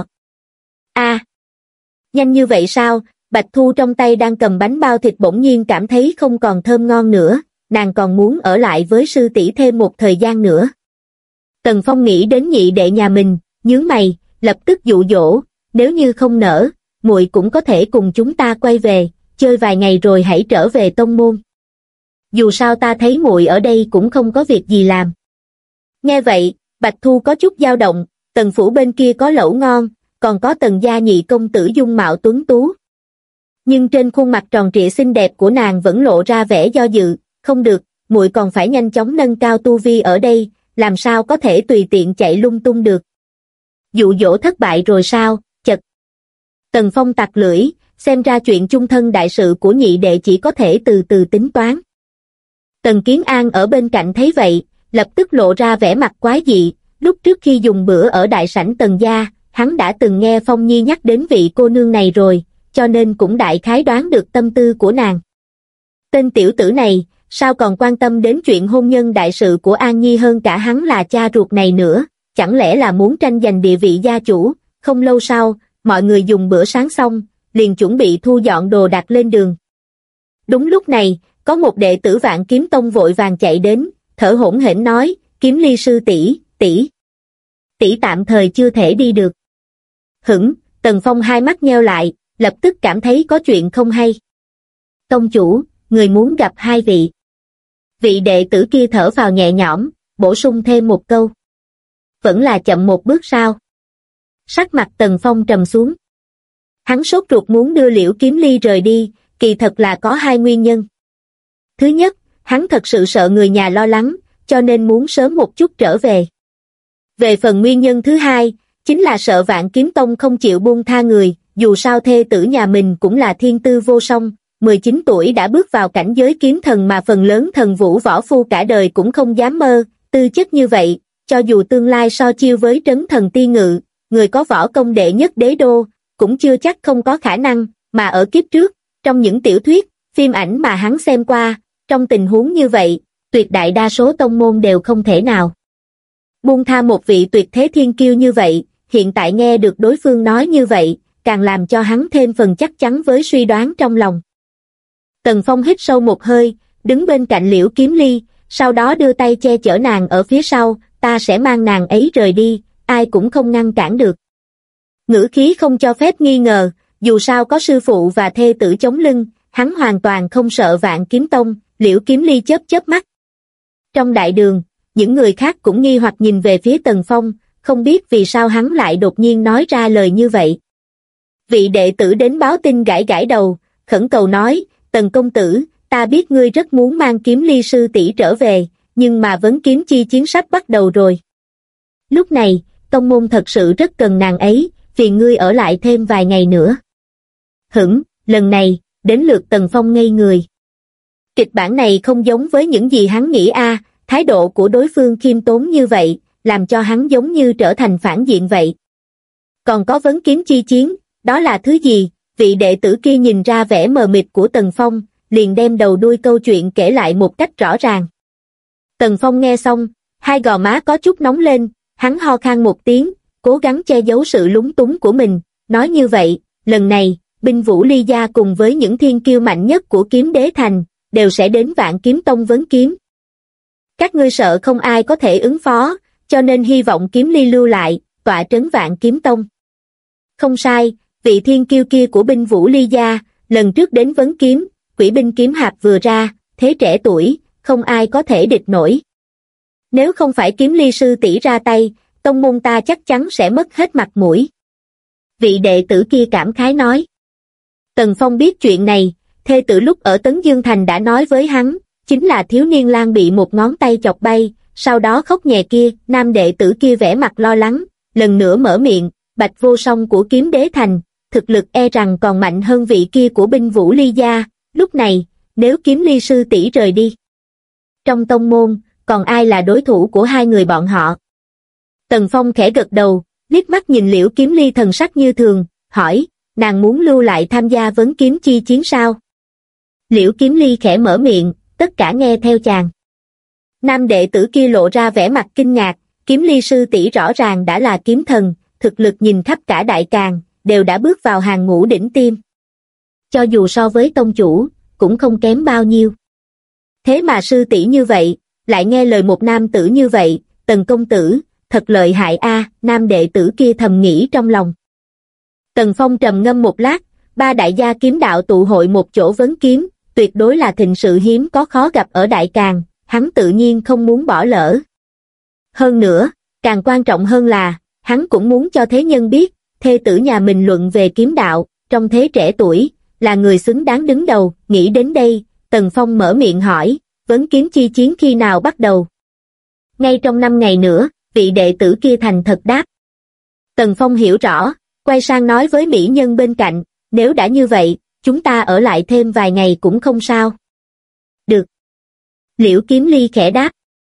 Nhanh như vậy sao? Bạch Thu trong tay đang cầm bánh bao thịt bỗng nhiên cảm thấy không còn thơm ngon nữa, nàng còn muốn ở lại với sư tỷ thêm một thời gian nữa. Tần Phong nghĩ đến nhị đệ nhà mình, nhướng mày, lập tức dụ dỗ, nếu như không nỡ, muội cũng có thể cùng chúng ta quay về, chơi vài ngày rồi hãy trở về tông môn. Dù sao ta thấy muội ở đây cũng không có việc gì làm. Nghe vậy, Bạch Thu có chút dao động, Tần phủ bên kia có lẩu ngon, còn có Tần gia nhị công tử dung mạo tuấn tú. Nhưng trên khuôn mặt tròn trịa xinh đẹp của nàng vẫn lộ ra vẻ do dự, không được, muội còn phải nhanh chóng nâng cao tu vi ở đây, làm sao có thể tùy tiện chạy lung tung được. Dụ dỗ thất bại rồi sao? Chật. Tần Phong tặc lưỡi, xem ra chuyện chung thân đại sự của nhị đệ chỉ có thể từ từ tính toán. Tần Kiến An ở bên cạnh thấy vậy, lập tức lộ ra vẻ mặt quái dị, lúc trước khi dùng bữa ở đại sảnh Tần gia, hắn đã từng nghe Phong Nhi nhắc đến vị cô nương này rồi, cho nên cũng đại khái đoán được tâm tư của nàng. Tên tiểu tử này, sao còn quan tâm đến chuyện hôn nhân đại sự của An Nhi hơn cả hắn là cha ruột này nữa, chẳng lẽ là muốn tranh giành địa vị gia chủ? Không lâu sau, mọi người dùng bữa sáng xong, liền chuẩn bị thu dọn đồ đạc lên đường. Đúng lúc này, có một đệ tử Vạn Kiếm Tông vội vàng chạy đến, thở hổn hển nói, Kiếm Ly sư tỷ, tỷ tạm thời chưa thể đi được. Tần Phong hai mắt nheo lại, lập tức cảm thấy có chuyện không hay. Tông chủ, người muốn gặp hai vị. Vị đệ tử kia thở vào nhẹ nhõm, bổ sung thêm một câu. Vẫn là chậm một bước sao? Sắc mặt Tần Phong trầm xuống. Hắn sốt ruột muốn đưa Liễu Kiếm Ly rời đi, kỳ thật là có hai nguyên nhân. Thứ nhất, hắn thật sự sợ người nhà lo lắng, cho nên muốn sớm một chút trở về. Về phần nguyên nhân thứ hai, chính là sợ Vạn Kiếm Tông không chịu buông tha người, dù sao thê tử nhà mình cũng là thiên tư vô song, 19 tuổi đã bước vào cảnh giới kiếm thần mà phần lớn thần vũ võ phu cả đời cũng không dám mơ, tư chất như vậy, cho dù tương lai so chiêu với Trấn Thần Ti Ngự, người có võ công đệ nhất đế đô, cũng chưa chắc không có khả năng, mà ở kiếp trước, trong những tiểu thuyết, phim ảnh mà hắn xem qua, trong tình huống như vậy, tuyệt đại đa số tông môn đều không thể nào buông tha một vị tuyệt thế thiên kiêu như vậy, hiện tại nghe được đối phương nói như vậy, càng làm cho hắn thêm phần chắc chắn với suy đoán trong lòng. Tần Phong hít sâu một hơi, đứng bên cạnh Liễu Kiếm Ly, sau đó đưa tay che chở nàng ở phía sau, ta sẽ mang nàng ấy rời đi, ai cũng không ngăn cản được. Ngữ khí không cho phép nghi ngờ, dù sao có sư phụ và thê tử chống lưng, hắn hoàn toàn không sợ Vạn Kiếm Tông. Liễu Kiếm Ly chớp chớp mắt. Trong đại đường, những người khác cũng nghi hoặc nhìn về phía Tần Phong, không biết vì sao hắn lại đột nhiên nói ra lời như vậy. Vị đệ tử đến báo tin gãi gãi đầu, khẩn cầu nói, Tần công tử, ta biết ngươi rất muốn mang Kiếm Ly sư tỷ trở về, nhưng mà vấn kiếm chi chiến sắp bắt đầu rồi. Lúc này, tông môn thật sự rất cần nàng ấy, phiền ngươi ở lại thêm vài ngày nữa. Lần này, đến lượt Tần Phong ngây người. Kịch bản này không giống với những gì hắn nghĩ thái độ của đối phương khiêm tốn như vậy, làm cho hắn giống như trở thành phản diện vậy. Còn có vấn kiếm chi chiến, đó là thứ gì? Vị đệ tử kia nhìn ra vẻ mờ mịt của Tần Phong, liền đem đầu đuôi câu chuyện kể lại một cách rõ ràng. Tần Phong nghe xong, hai gò má có chút nóng lên, hắn ho khan một tiếng, cố gắng che giấu sự lúng túng của mình, nói như vậy, lần này, binh vũ ly gia cùng với những thiên kiêu mạnh nhất của Kiếm Đế Thành, đều sẽ đến Vạn Kiếm Tông vấn kiếm. Các ngươi sợ không ai có thể ứng phó, cho nên hy vọng Kiếm Ly lưu lại, tọa trấn Vạn Kiếm Tông. Không sai, vị thiên kiêu kia của binh vũ ly gia, lần trước đến vấn kiếm, quỷ binh kiếm hạp vừa ra, thế trẻ tuổi, không ai có thể địch nổi. Nếu không phải Kiếm Ly sư tỷ ra tay, tông môn ta chắc chắn sẽ mất hết mặt mũi. Vị đệ tử kia cảm khái nói. Tần Phong biết chuyện này, thê tử lúc ở Tấn Dương Thành đã nói với hắn, chính là thiếu niên lang bị một ngón tay chọc bay, sau đó khóc nhè kia. Nam đệ tử kia vẻ mặt lo lắng, lần nữa mở miệng, Bạch Vô Song của Kiếm Đế Thành, thực lực e rằng còn mạnh hơn vị kia của binh vũ ly gia, lúc này, nếu Kiếm Ly sư tỷ rời đi. Trong tông môn, còn ai là đối thủ của hai người bọn họ? Tần Phong khẽ gật đầu, liếc mắt nhìn Liễu Kiếm Ly thần sắc như thường, hỏi, nàng muốn lưu lại tham gia vấn kiếm chi chiến sao? Liễu Kiếm Ly khẽ mở miệng, tất cả nghe theo chàng. Nam đệ tử kia lộ ra vẻ mặt kinh ngạc, Kiếm Ly sư tỷ rõ ràng đã là kiếm thần, thực lực nhìn khắp cả đại càn, đều đã bước vào hàng ngũ đỉnh tiêm. Cho dù so với tông chủ, cũng không kém bao nhiêu. Thế mà sư tỷ như vậy, lại nghe lời một nam tử như vậy, Tần công tử, thật lợi hại nam đệ tử kia thầm nghĩ trong lòng. Tần Phong trầm ngâm một lát, ba đại gia kiếm đạo tụ hội một chỗ vấn kiếm, tuyệt đối là thịnh sự hiếm có khó gặp ở đại càn, hắn tự nhiên không muốn bỏ lỡ. Hơn nữa, càng quan trọng hơn là, hắn cũng muốn cho thế nhân biết, thê tử nhà mình luận về kiếm đạo, trong thế trẻ tuổi, là người xứng đáng đứng đầu. Nghĩ đến đây, Tần Phong mở miệng hỏi, vấn kiếm chi chiến khi nào bắt đầu? Ngay trong 5 ngày nữa, vị đệ tử kia thành thật đáp. Tần Phong hiểu rõ, quay sang nói với mỹ nhân bên cạnh, nếu đã như vậy, chúng ta ở lại thêm vài ngày cũng không sao. Được. Liễu Kiếm Ly khẽ đáp.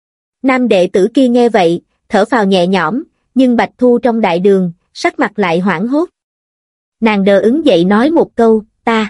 Nam đệ tử kia nghe vậy, thở phào nhẹ nhõm, nhưng Bạch Thu trong đại đường, sắc mặt lại hoảng hốt. Nàng đờ ứng dậy nói một câu,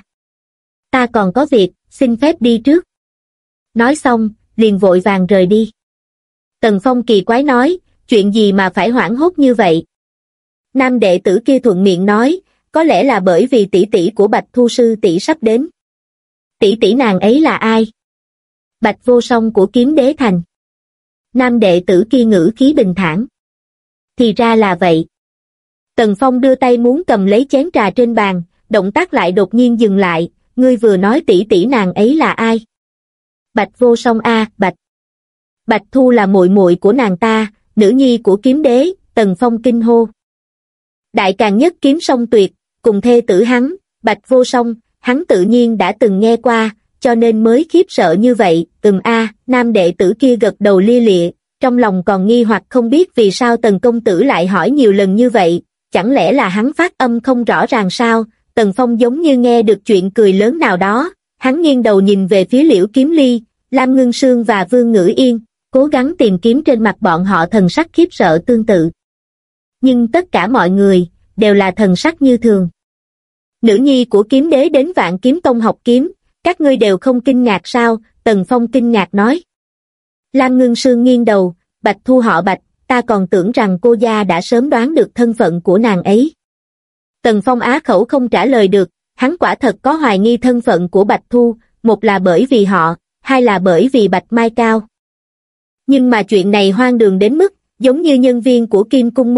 ta còn có việc, xin phép đi trước. Nói xong, liền vội vàng rời đi. Tần Phong kỳ quái nói, chuyện gì mà phải hoảng hốt như vậy? Nam đệ tử kia thuận miệng nói, có lẽ là bởi vì tỷ tỷ của Bạch Thu sư tỷ sắp đến. Tỷ tỷ nàng ấy là ai? Bạch Vô Song của Kiếm Đế Thành. Nam đệ tử kia ngữ khí bình thản. Thì ra là vậy. Tần Phong đưa tay muốn cầm lấy chén trà trên bàn, động tác lại đột nhiên dừng lại, ngươi vừa nói tỷ tỷ nàng ấy là ai? Bạch Vô Song Bạch Thu là muội muội của nàng ta, nữ nhi của Kiếm Đế. Tần Phong kinh hô. Đại càn nhất kiếm song tuyệt, cùng thê tử hắn, Bạch Vô Song, hắn tự nhiên đã từng nghe qua, cho nên mới khiếp sợ như vậy. Nam đệ tử kia gật đầu lia lịa, trong lòng còn nghi hoặc không biết vì sao Tần công tử lại hỏi nhiều lần như vậy, chẳng lẽ là hắn phát âm không rõ ràng sao? Tần Phong giống như nghe được chuyện cười lớn nào đó, hắn nghiêng đầu nhìn về phía Liễu Kiếm Ly, Lam Ngưng Sương và Vương Ngữ Yên, cố gắng tìm kiếm trên mặt bọn họ thần sắc khiếp sợ tương tự. Nhưng tất cả mọi người, đều là thần sắc như thường. Nữ nhi của Kiếm Đế đến Vạn Kiếm Tông học kiếm, các ngươi đều không kinh ngạc sao? Tần Phong kinh ngạc nói. Lam Ngưng Sương nghiêng đầu, Bạch Thu họ Bạch, ta còn tưởng rằng cô gia đã sớm đoán được thân phận của nàng ấy. Tần Phong á khẩu không trả lời được, hắn quả thật có hoài nghi thân phận của Bạch Thu, một là bởi vì họ, hai là bởi vì Bạch Mai Cao. Nhưng mà chuyện này hoang đường đến mức, giống như nhân viên của Kim Cung Môn,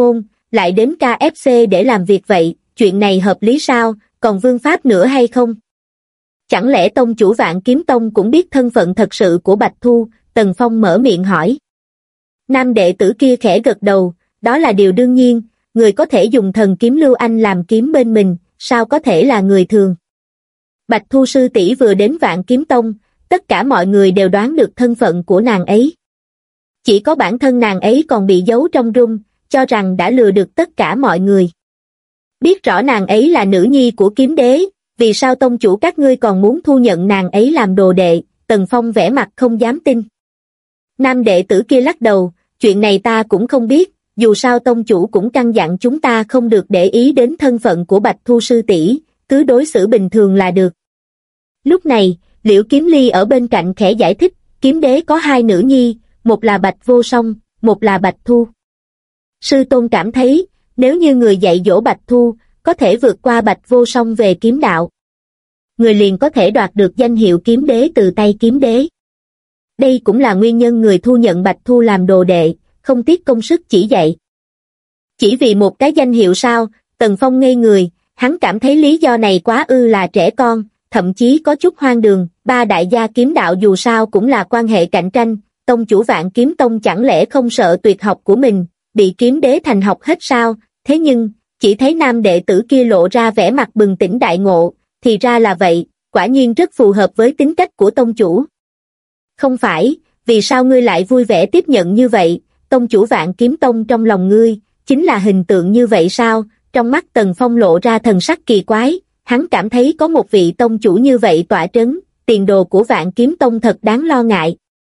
lại đến KFC để làm việc vậy, chuyện này hợp lý sao, còn vương pháp nữa hay không? Chẳng lẽ tông chủ Vạn Kiếm Tông cũng biết thân phận thật sự của Bạch Thu? Tần Phong mở miệng hỏi. Nam đệ tử kia khẽ gật đầu, đó là điều đương nhiên, người có thể dùng thần kiếm Lưu Anh làm kiếm bên mình, sao có thể là người thường? Bạch Thu sư tỷ vừa đến Vạn Kiếm Tông, tất cả mọi người đều đoán được thân phận của nàng ấy. Chỉ có bản thân nàng ấy còn bị giấu trong rung, cho rằng đã lừa được tất cả mọi người. Biết rõ nàng ấy là nữ nhi của kiếm đế, vì sao tông chủ các ngươi còn muốn thu nhận nàng ấy làm đồ đệ? Tần Phong vẻ mặt không dám tin. Nam đệ tử kia lắc đầu, chuyện này ta cũng không biết, dù sao tông chủ cũng căn dặn chúng ta không được để ý đến thân phận của Bạch Thu sư tỷ, cứ đối xử bình thường là được. Lúc này, Liễu Kiếm Ly ở bên cạnh khẽ giải thích, kiếm đế có hai nữ nhi, một là Bạch Vô Song, một là Bạch Thu. Sư tôn cảm thấy, nếu như người dạy dỗ Bạch Thu, có thể vượt qua Bạch Vô Song về kiếm đạo, người liền có thể đoạt được danh hiệu kiếm đế từ tay kiếm đế. Đây cũng là nguyên nhân người thu nhận Bạch Thu làm đồ đệ, không tiếc công sức chỉ dạy. Chỉ vì một cái danh hiệu sao? Tần Phong ngây người, hắn cảm thấy lý do này quá là trẻ con, thậm chí có chút hoang đường. Ba đại gia kiếm đạo dù sao cũng là quan hệ cạnh tranh, tông chủ Vạn Kiếm Tông chẳng lẽ không sợ tuyệt học của mình bị kiếm đế thành học hết sao? Thế nhưng, chỉ thấy nam đệ tử kia lộ ra vẻ mặt bừng tỉnh đại ngộ, thì ra là vậy, quả nhiên rất phù hợp với tính cách của tông chủ. Không phải, vì sao ngươi lại vui vẻ tiếp nhận như vậy? Tông chủ Vạn Kiếm Tông trong lòng ngươi, chính là hình tượng như vậy sao? Trong mắt Tần Phong lộ ra thần sắc kỳ quái, hắn cảm thấy có một vị tông chủ như vậy tỏa trấn, tiền đồ của Vạn Kiếm Tông thật đáng lo ngại.